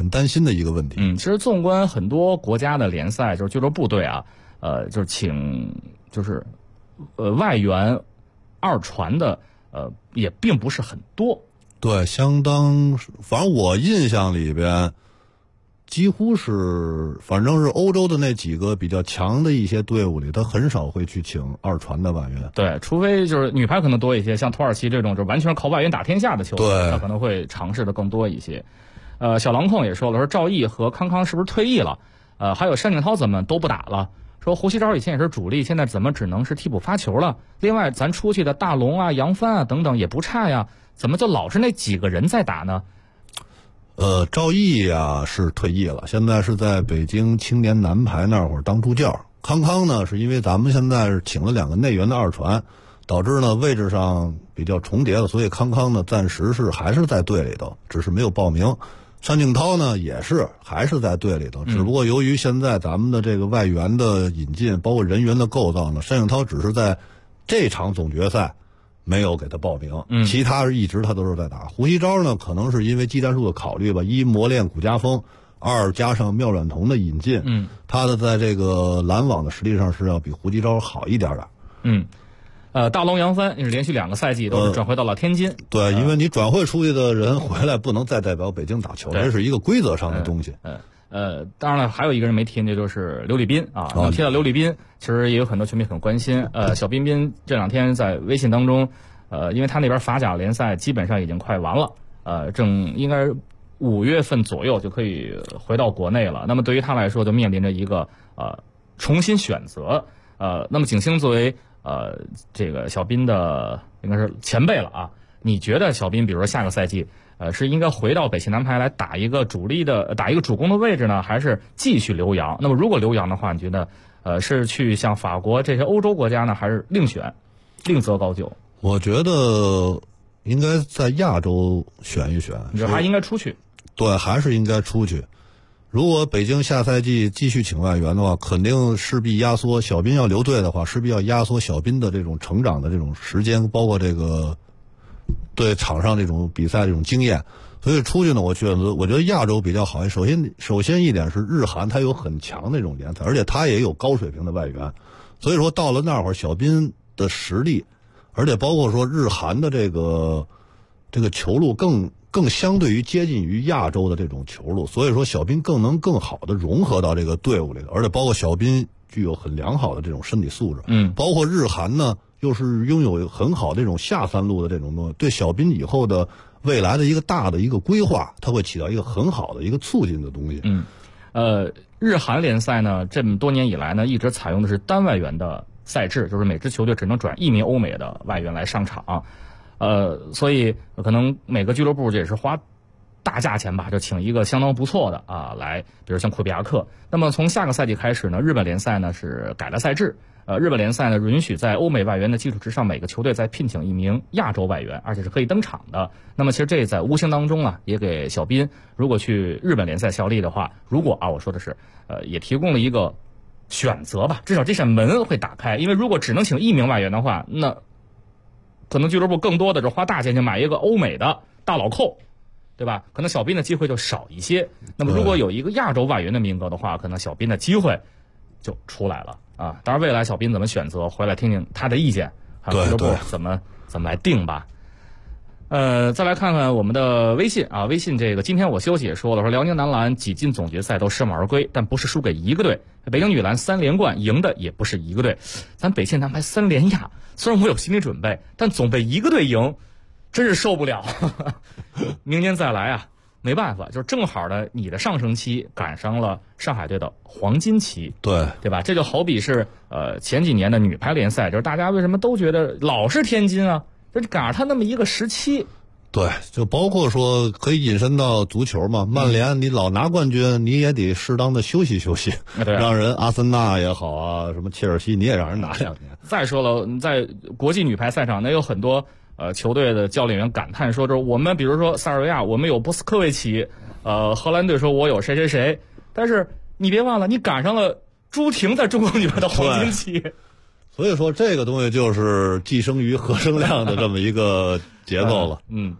很担心的一个问题。 其实纵观很多国家的联赛，就是俱乐部队啊，就是请就是外援二传的也并不是很多。 对，反正我印象里边，几乎是反正是欧洲的那几个比较强的一些队伍里，他很少会去请二传的外援。 对，除非就是女排可能多一些，像土耳其这种就完全靠外援打天下的球队，他可能会尝试的更多一些。小狼控也说了，说赵毅和康康是不是退役了？还有单景涛怎么都不打了？说胡锡钊以前也是主力，现在怎么只能是替补发球了？另外，咱出去的大龙啊、杨帆啊等等也不差呀，怎么就老是那几个人在打呢？ 赵毅啊是退役了，现在是在北京青年男排那会儿当助教。康康呢，是因为咱们现在是请了2个内援的二传，导致呢位置上比较重叠了，所以康康呢暂时还是在队里头，只是没有报名。单景涛呢也还是在队里头，只不过由于现在咱们的这个外援的引进，包括人员的构造呢，单景涛只是在这场总决赛没有给他报名，其他一直他都是在打。胡锡钊呢，可能是因为技战术的考虑吧，一磨练谷家锋，二加上妙软童的引进，他的在这个拦网的实力上是要比胡锡钊好一点的。 大龙杨帆也是连续2个赛季都是转回到了天津。 对，因为你转会出去的人回来不能再代表北京打球，这是一个规则上的东西。 当然了，还有一个人没提，那就是刘立斌啊。提到刘立斌，其实也有很多球迷很关心。小彬彬这2天在微信当中，因为他那边法甲联赛基本上已经快完了，正应该5月份左右就可以回到国内了。那么对于他来说，就面临着一个重新选择。那么景星作为这个小彬的应该是前辈了啊，你觉得小彬比如说下个赛季是应该回到北汽男排来打一个主攻的位置呢，还是继续留洋？那么如果留洋的话，你觉得是去像法国这些欧洲国家呢，还是另择高就？ 我觉得应该在亚洲选一选， 你觉得还应该出去？ 对，还是应该出去。如果北京下赛季继续请外援的话，肯定势必压缩小彬要留队的话，势必要压缩小彬的这种成长的这种时间，包括这个对场上这种比赛这种经验。所以出去呢，我觉得亚洲比较好。首先一点是日韩它有很强的这种联赛，而且它也有高水平的外援。所以说到了那会儿，小彬的实力，而且包括说日韩的这个球路更相对于接近于亚洲的这种球路，所以说小彬更好的融合到这个队伍里，而且包括小彬具有很良好的这种身体素质，包括日韩呢又是拥有很好的这种下三路的这种东西，对小彬以后的未来的一个大的一个规划，它会起到一个很好的一个促进的东西。 日韩联赛呢这么多年以来呢一直采用的是单外援的赛制，就是每支球队只能转1名欧美的外援来上场。所以可能每个俱乐部也是花大价钱吧，就请一个相当不错的来，比如像库比亚克。那么从下个赛季开始呢，日本联赛呢是改了赛制，日本联赛呢允许在欧美外援的基础之上，每个球队再聘请1名亚洲外援，而且是可以登场的。那么其实这在无形当中啊，也给小彬如果去日本联赛效力的话，如果我说的是也提供了一个选择吧，至少这扇门会打开。因为如果只能请1名外援的话，那可能俱乐部更多的是花大钱去买一个欧美的大老扣，对吧？可能小彬的机会就少一些。那么如果有一个亚洲外援的名额的话，可能小彬的机会就出来了啊。当然未来小彬怎么选择，回来听听他的意见，还有俱乐部怎么来定吧。再来看看我们的微信啊，微信这个今天我休息也说了，说辽宁男篮几进总决赛都失望而归，但不是输给一个队。北京女篮3连冠，赢的也不是一个队。咱北汽男排3连亚，虽然我有心理准备，但总被一个队赢，真是受不了。明年再来啊，没办法，就是正好的你的上升期赶上了上海队的黄金期，对吧？这就好比是前几年的女排联赛，就是大家为什么都觉得老是天津啊？就赶上他那么一个时期。 对，就包括说可以引申到足球嘛，曼联你老拿冠军，你也得适当的休息休息，让人阿森纳也好啊，什么切尔西你也让人拿2年。 再说了，在国际女排赛场，那有很多球队的教练员感叹说，就是我们比如说塞尔维亚，我们有波斯科维奇，荷兰队说我有谁谁谁，但是你别忘了，你赶上了朱婷在中国女排的黄金期。 所以说这个东西就是寄生于何生亮的这么一个节奏了。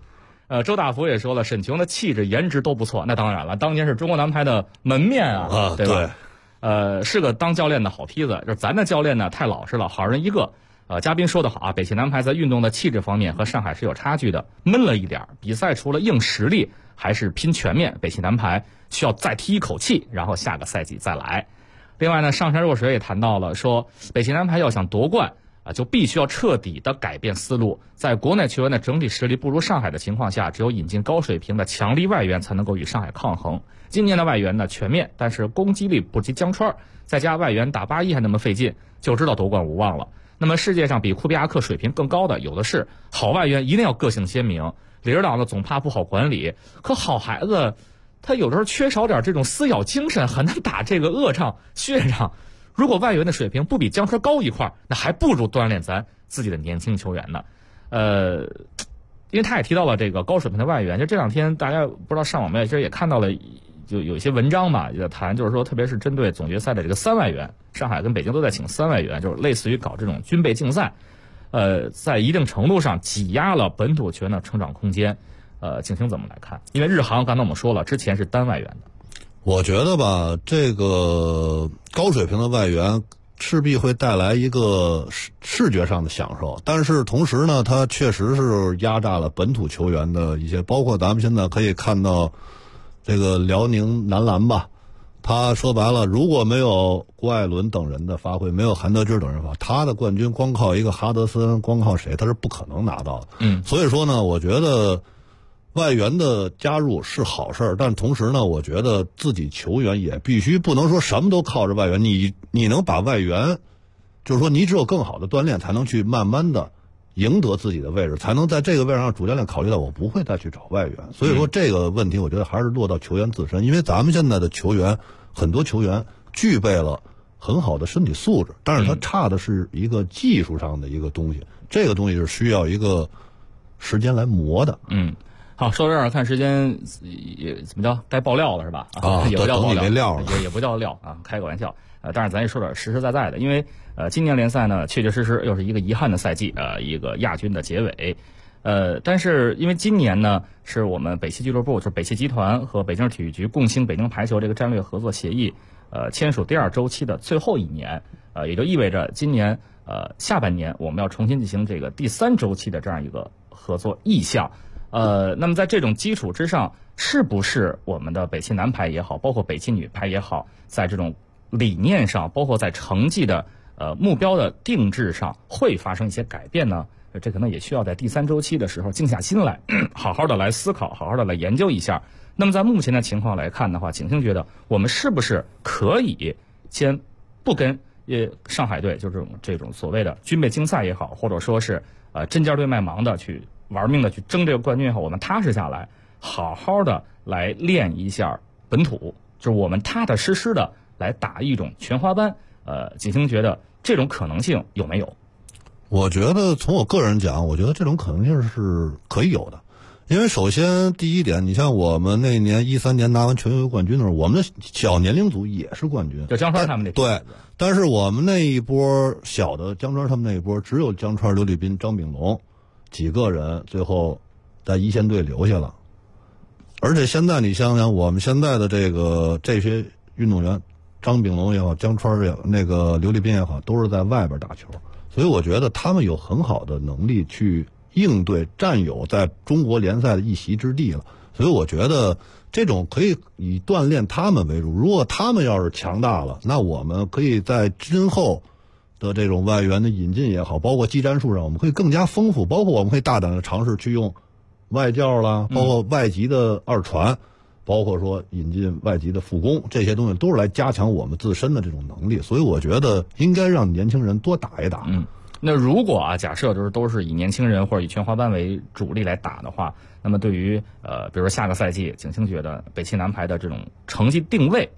周大福也说了，沈琼的气质、颜值都不错。那当然了，当年是中国男排的门面啊，对吧？是个当教练的好坯子。就是咱的教练呢太老实了，好人一个。嘉宾说得好啊，北汽男排在运动的气质方面和上海是有差距的，闷了一点。比赛除了硬实力，还是拼全面。北汽男排需要再踢一口气，然后下个赛季再来。另外呢，上山若水也谈到了，说北汽男排要想夺冠就必须要彻底的改变思路。在国内球员的整体实力不如上海的情况下，只有引进高水平的强力外援才能够与上海抗衡。今年的外援呢全面，但是攻击力不及江川，再加外援打8-1还那么费劲，就知道夺冠无望了。那么世界上比库比亚克水平更高的有的是，好外援一定要个性鲜明，理事长呢总怕不好管理，可好孩子他有的时候缺少点这种撕咬精神，很难打这个恶仗血仗。如果外援的水平不比江川高一块，那还不如锻炼咱自己的年轻球员呢。因为他也提到了这个高水平的外援，就这两天大家不知道上网没有，其实也看到了，就有一些文章嘛，也在谈，就是说特别是针对总决赛的这个3外援，上海跟北京都在请3外援，就是类似于搞这种军备竞赛，在一定程度上挤压了本土球员的成长空间。景星怎么来看？因为日航刚才我们说了，之前是单外援的。 我觉得吧，这个高水平的外援势必会带来一个视觉上的享受，但是同时呢，它确实是压榨了本土球员的一些，包括咱们现在可以看到这个辽宁男篮吧，他说白了，如果没有郭艾伦等人的发挥，没有韩德君等人发挥，他的冠军光靠一个哈德森，光靠谁，他是不可能拿到的。所以说呢，我觉得外援的加入是好事儿，但同时呢，我觉得自己球员也必须不能说什么都靠着外援，你能把外援，就是说你只有更好的锻炼，才能去慢慢的赢得自己的位置，才能在这个位置上主教练考虑到我不会再去找外援。所以说这个问题我觉得还是落到球员自身，因为咱们现在的球员很多球员具备了很好的身体素质，但是他差的是一个技术上的一个东西，这个东西是需要一个时间来磨的。 好，说到这儿看时间也怎么叫该爆料了是吧？也不叫爆料，也不叫料啊，开个玩笑。但是咱也说点实实在在的，因为今年联赛呢确确实实又是一个遗憾的赛季，一个亚军的结尾。但是因为今年呢是我们北汽俱乐部，就是北汽集团和北京市体育局共兴北京排球这个战略合作协议签署第2周期的最后一年，也就意味着今年下半年我们要重新进行这个第3周期的这样一个合作意向。那么在这种基础之上，是不是我们的北汽男排也好，包括北汽女排也好，在这种理念上，包括在成绩的目标的定制上，会发生一些改变呢？这可能也需要在第3周期的时候静下心来，好好的来思考，好好的来研究一下。那么在目前的情况来看的话，景星觉得我们是不是可以先不跟上海队就这种所谓的军备竞赛也好，或者说是针尖对麦芒的去玩命的去争这个冠军也好，我们踏实下来，好好的来练一下本土，就是我们踏踏实实的来打一种全华班。景星觉得这种可能性有没有？ 我觉得从我个人讲，我觉得这种可能性是可以有的。因为首先第一点，你像我们那年13年拿完全运会冠军的时候，我们的小年龄组也是冠军， 就江川他们那对，但是我们那一波小的江川他们那一波，只有江川、刘立斌、张炳龙几个人最后在一线队留下了。而且现在你想想，我们现在的这些运动员，张炳龙也好，江川也好，那个刘立斌也好，都是在外边打球，所以我觉得他们有很好的能力去应对占有在中国联赛的一席之地了。所以我觉得这种可以以锻炼他们为主，如果他们要是强大了，那我们可以在今后的这种外援的引进也好，包括技战术上我们可以更加丰富，包括我们可以大胆的尝试去用外教啦，包括外籍的二传，包括说引进外籍的副攻，这些东西都是来加强我们自身的这种能力。所以我觉得应该让年轻人多打一打。 那如果假设就是都是以年轻人或者以全华班为主力来打的话，那么对于比如说下个赛季，景星觉得北汽男排的这种成绩定位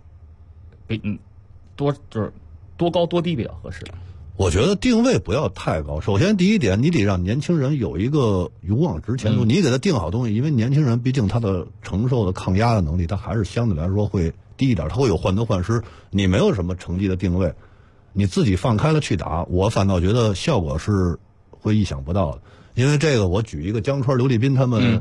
多高多低比较合适？ 我觉得定位不要太高。首先第一点，你得让年轻人有一个勇往直前度，你给他定好东西，因为年轻人毕竟他的承受的抗压的能力，他还是相对来说会低一点，他会有患得患失。你没有什么成绩的定位，你自己放开了去打，我反倒觉得效果是会意想不到的。因为这个我举一个江川、刘立斌他们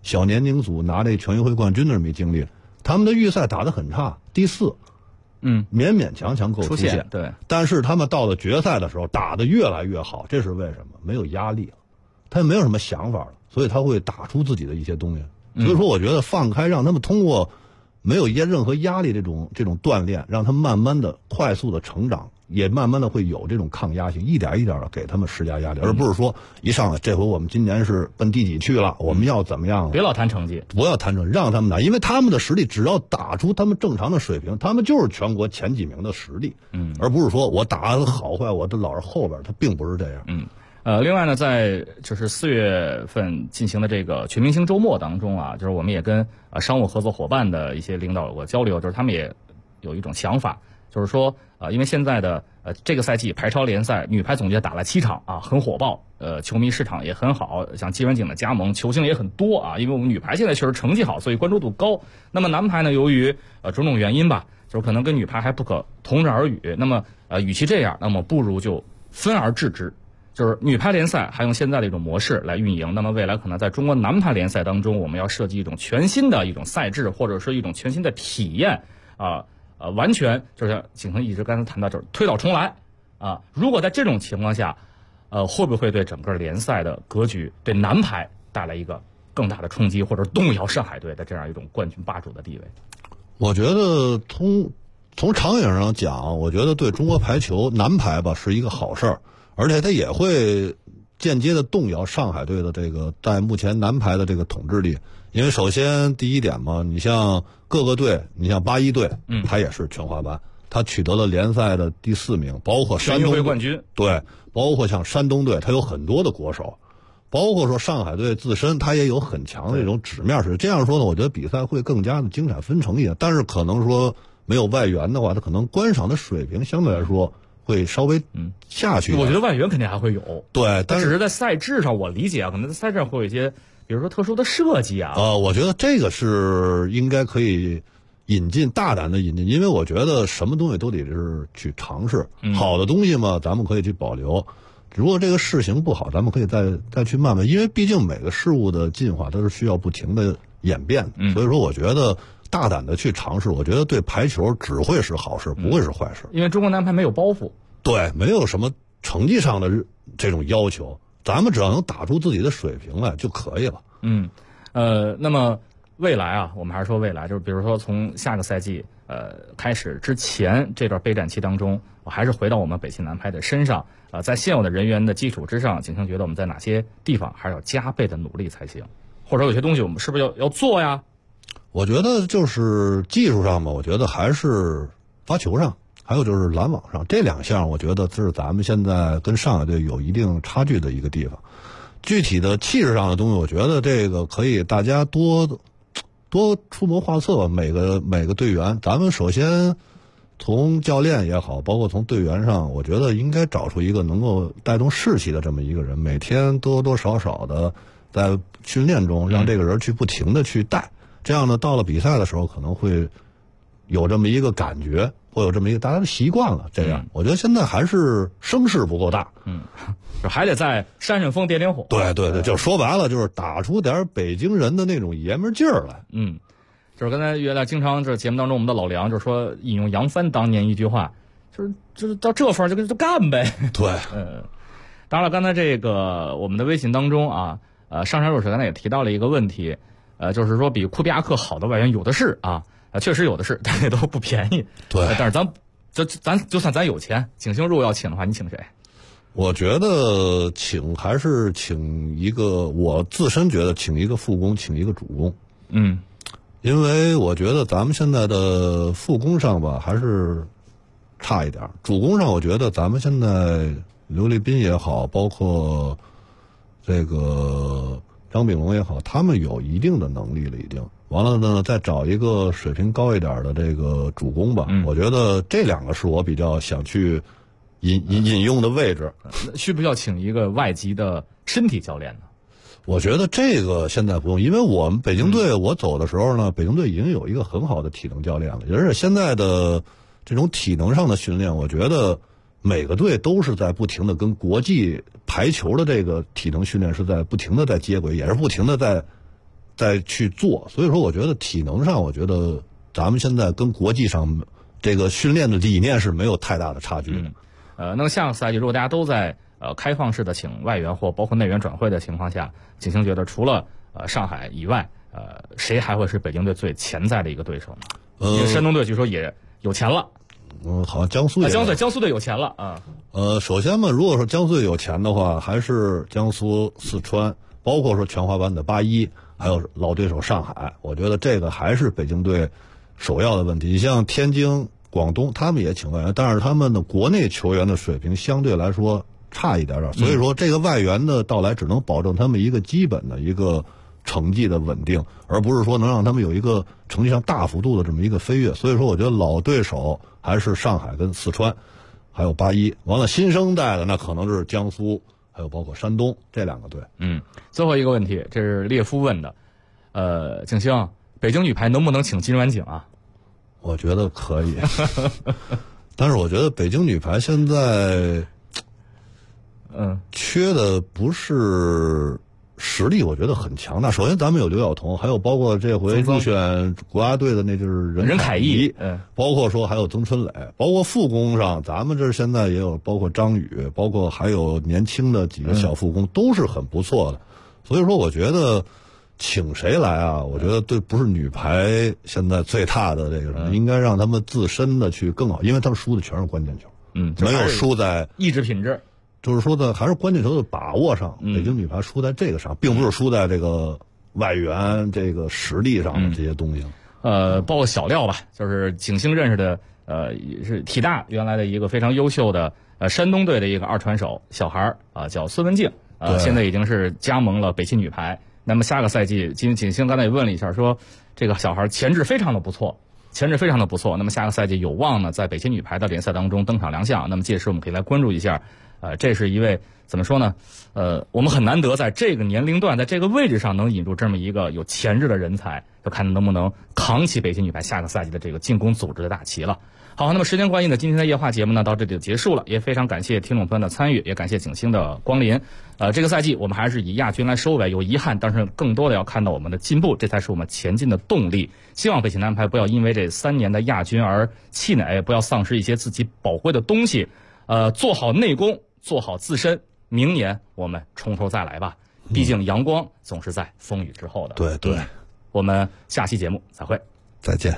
小年龄组拿这全运会冠军的这么一经历。他们的预赛打得很差，第4，勉勉强强够出线， 对。但是他们到了决赛的时候打得越来越好，这是为什么？没有压力了，他也没有什么想法了，所以他会打出自己的一些东西。所以说，我觉得放开，让他们通过没有任何压力这种锻炼，让他们慢慢的、快速的成长，也慢慢的会有这种抗压性，一点一点的给他们施加压力，而不是说一上来这回我们今年是奔第几去了，我们要怎么样了？ 别老谈成绩， 不要谈成绩，让他们打，因为他们的实力只要打出他们正常的水平，他们就是全国前几名的实力，而不是说我打得好坏，我都老是后边，他并不是这样。 另外呢，在就是4月份进行的这个全明星周末当中啊，就是我们也跟商务合作伙伴的一些领导有过交流，就是他们也有一种想法，就是说因为现在的这个赛季排超联赛女排总决打了7场啊，很火爆，球迷市场也很好，像季文景的加盟，球星也很多啊，因为我们女排现在确实成绩好，所以关注度高。那么男排呢，由于种种原因吧，就是可能跟女排还不可同日而语。那么与其这样，那么不如就分而治之。就是女排联赛还用现在的一种模式来运营，那么未来可能在中国男排联赛当中，我们要设计一种全新的一种赛制，或者是一种全新的体验完全就是像景腾一直刚才谈到，就是推倒重来啊。如果在这种情况下，会不会对整个联赛的格局，对男排带来一个更大的冲击，或者动摇上海队的这样一种冠军霸主的地位？ 我觉得从长远上讲，我觉得对中国排球男排吧是一个好事儿。而且它也会间接的动摇上海队的这个在目前男排的这个统治力，因为首先第一点嘛，你像各个队，你像81队，他也是全华班，他取得了联赛的第4名，包括山东队冠军， 对，包括像山东队，他有很多的国手，包括说上海队自身，他也有很强的这种纸面实力。这样说呢，我觉得比赛会更加的精彩纷呈一点，但是可能说没有外援的话，他可能观赏的水平相对来说会稍微下去。 我觉得外援肯定还会有， 对，但只是在赛制上，我理解啊，可能在赛制上会有一些，比如说特殊的设计啊。 我觉得这个是应该可以引进，大胆的引进，因为我觉得什么东西都得是去尝试，好的东西嘛，咱们可以去保留。如果这个事情不好，咱们可以再去慢慢，因为毕竟每个事物的进化都是需要不停的演变，所以说我觉得大胆的去尝试，我觉得对排球只会是好事，不会是坏事。 因为中国男排没有包袱， 对，没有什么成绩上的这种要求，咱们只要能打出自己的水平来就可以了。 那么未来啊，我们还是说未来，就是比如说从下个赛季开始之前这段备战期当中，我还是回到我们北汽男排的身上，在现有的人员的基础之上，景星觉得我们在哪些地方还是要加倍的努力才行，或者有些东西我们是不是要做呀？ 我觉得就是技术上嘛，我觉得还是发球上，还有就是拦网上，这2项我觉得是咱们现在跟上海队有一定差距的一个地方。具体的气势上的东西，我觉得这个可以大家多出谋划策吧。每个队员，咱们首先从教练也好，包括从队员上，我觉得应该找出一个能够带动士气的这么一个人，每天多多少少的在训练中让这个人去不停的去带。这样呢，到了比赛的时候可能会有这么一个感觉，会有这么一个大家都习惯了。这样，我觉得现在还是声势不够大， 还得在扇扇风点点火。 对，就说白了就是打出点北京人的那种爷们劲儿来。 就是刚才原来经常这节目当中我们的老梁就说引用杨帆当年一句话，就是到这份就干呗。 对， 当然了，刚才这个我们的微信当中啊，上山若水刚才也提到了一个问题。就是说比库比亚克好的外援有的是啊，确实有的是，但也都不便宜。 对， 但是咱就算咱有钱，景星如果要请的话，你请谁？ 我觉得还是请一个，我自身觉得请一个副攻，请一个主攻。因为我觉得咱们现在的副攻上吧还是差一点，主攻上我觉得咱们现在刘立斌也好，包括这个张炳龙也好，他们有一定的能力了已经。完了呢，再找一个水平高一点的这个主攻吧。我觉得这2个是我比较想去引用的位置。 需不需要请一个外籍的身体教练呢？ 我觉得这个现在不用，因为我们北京队我走的时候呢，北京队已经有一个很好的体能教练了，而且现在的这种体能上的训练，我觉得每个队都是在不停的跟国际排球的这个体能训练是在不停的在接轨，也是不停的再去做。所以说，我觉得体能上，我觉得咱们现在跟国际上这个训练的理念是没有太大的差距的。 那么下个赛季如果大家都在开放式的请外援或包括内援转会的情况下，景星觉得除了上海以外，谁还会是北京队最潜在的一个对手呢？因为山东队据说也有钱了。 好像江苏江苏队有钱了啊。 首先嘛，如果说江苏队有钱的话，还是江苏、四川，包括说全华班的81，还有老对手上海，我觉得这个还是北京队首要的问题。你像天津、广东，他们也请外援，但是他们的国内球员的水平相对来说差一点点，所以说这个外援的到来只能保证他们一个基本的一个成绩的稳定，而不是说能让他们有一个成绩上大幅度的这么一个飞跃。所以说我觉得老对手还是上海跟四川，还有81，完了新生代的那可能是江苏，还有包括山东这两个队。 最后一个问题，这是列夫问的，景星，北京女排能不能请金软景啊？ 我觉得可以，但是我觉得北京女排现在，缺的不是实力，我觉得很强大。首先，咱们有刘晓彤，还有包括这回入选国家队的那就是任凯怡，包括说还有曾春磊，包括副攻上，咱们这现在也有包括张宇，包括还有年轻的几个小副攻，都是很不错的。所以说，我觉得请谁来啊？我觉得对，不是女排现在最大的这个，应该让他们自身的去更好，因为他们输的全是关键球，没有输在意志品质。 就是说的还是关键球的把握上，北京女排输在这个上，并不是输在这个外援这个实力上的这些东西。 包括小廖吧，就是景星认识的，是体大原来的一个非常优秀的山东队的一个二传手小孩叫孙文静，现在已经是加盟了北汽女排。那么下个赛季，景星刚才也问了一下，说这个小孩潜质非常的不错。那么下个赛季有望呢在北汽女排的联赛当中登场亮相。那么届时我们可以来关注一下。这是一位怎么说呢？我们很难得在这个年龄段，在这个位置上能引入这么一个有潜质的人才，就看能不能扛起北京女排下个赛季的这个进攻组织的大旗了。好，那么时间关系呢，今天的夜话节目呢到这里就结束了，也非常感谢听众朋友的参与，也感谢景星的光临。这个赛季我们还是以亚军来收尾，有遗憾，但是更多的要看到我们的进步，这才是我们前进的动力。希望北汽男排不要因为这3年的亚军而气馁，不要丧失一些自己宝贵的东西，做好内功。做好自身，明年我们从头再来吧。毕竟阳光总是在风雨之后的。 对， 我们下期节目再会， 再见。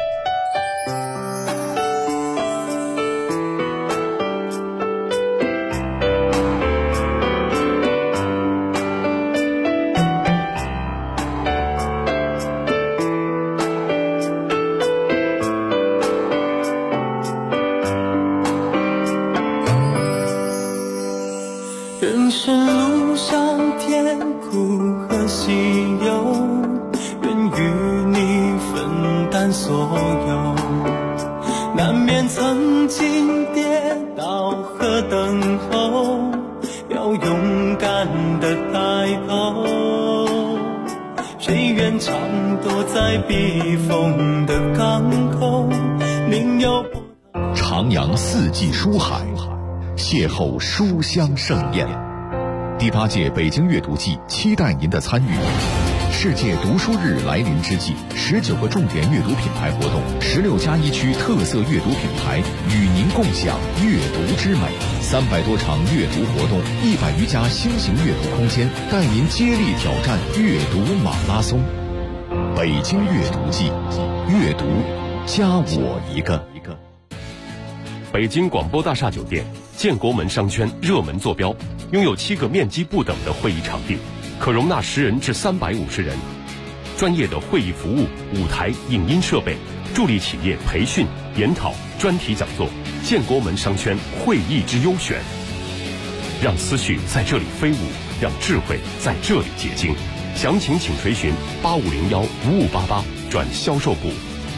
人生路上甜苦和喜忧，愿与你分担所有。难免曾经跌倒和等候，要勇敢地抬头。谁愿常躲在避风的港口，宁有徜徉四季书海，邂逅书香盛宴。第8届北京阅读季期待您的参与。世界读书日来临之际，19个重点阅读品牌活动，16+1区特色阅读品牌与您共享阅读之美，300多场阅读活动，100余家新型阅读空间，带您接力挑战阅读马拉松。北京阅读季，阅读加我一个。 北京广播大厦酒店建国门商圈热门坐标，拥有7个面积不等的会议场地，可容纳10人至350人。专业的会议服务、舞台、影音设备，助力企业培训、研讨、专题讲座。建国门商圈会议之优选，让思绪在这里飞舞，让智慧在这里结晶。详情请垂询8501-5588转销售部。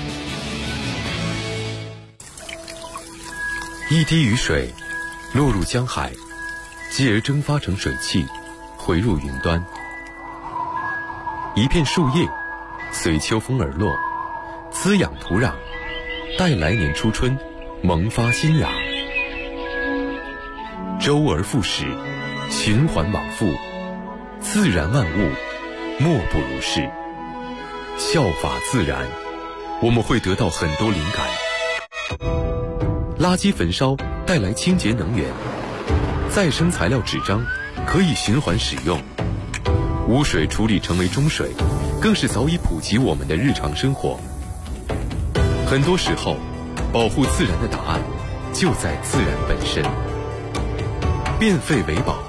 一滴雨水落入江海，继而蒸发成水汽，回入云端。一片树叶随秋风而落，滋养土壤，待来年初春萌发新芽。周而复始，循环往复，自然万物莫不如是。 效法自然，我们会得到很多灵感。垃圾焚烧带来清洁能源，再生材料纸张可以循环使用，污水处理成为中水，更是早已普及我们的日常生活。很多时候，保护自然的答案就在自然本身。变废为宝，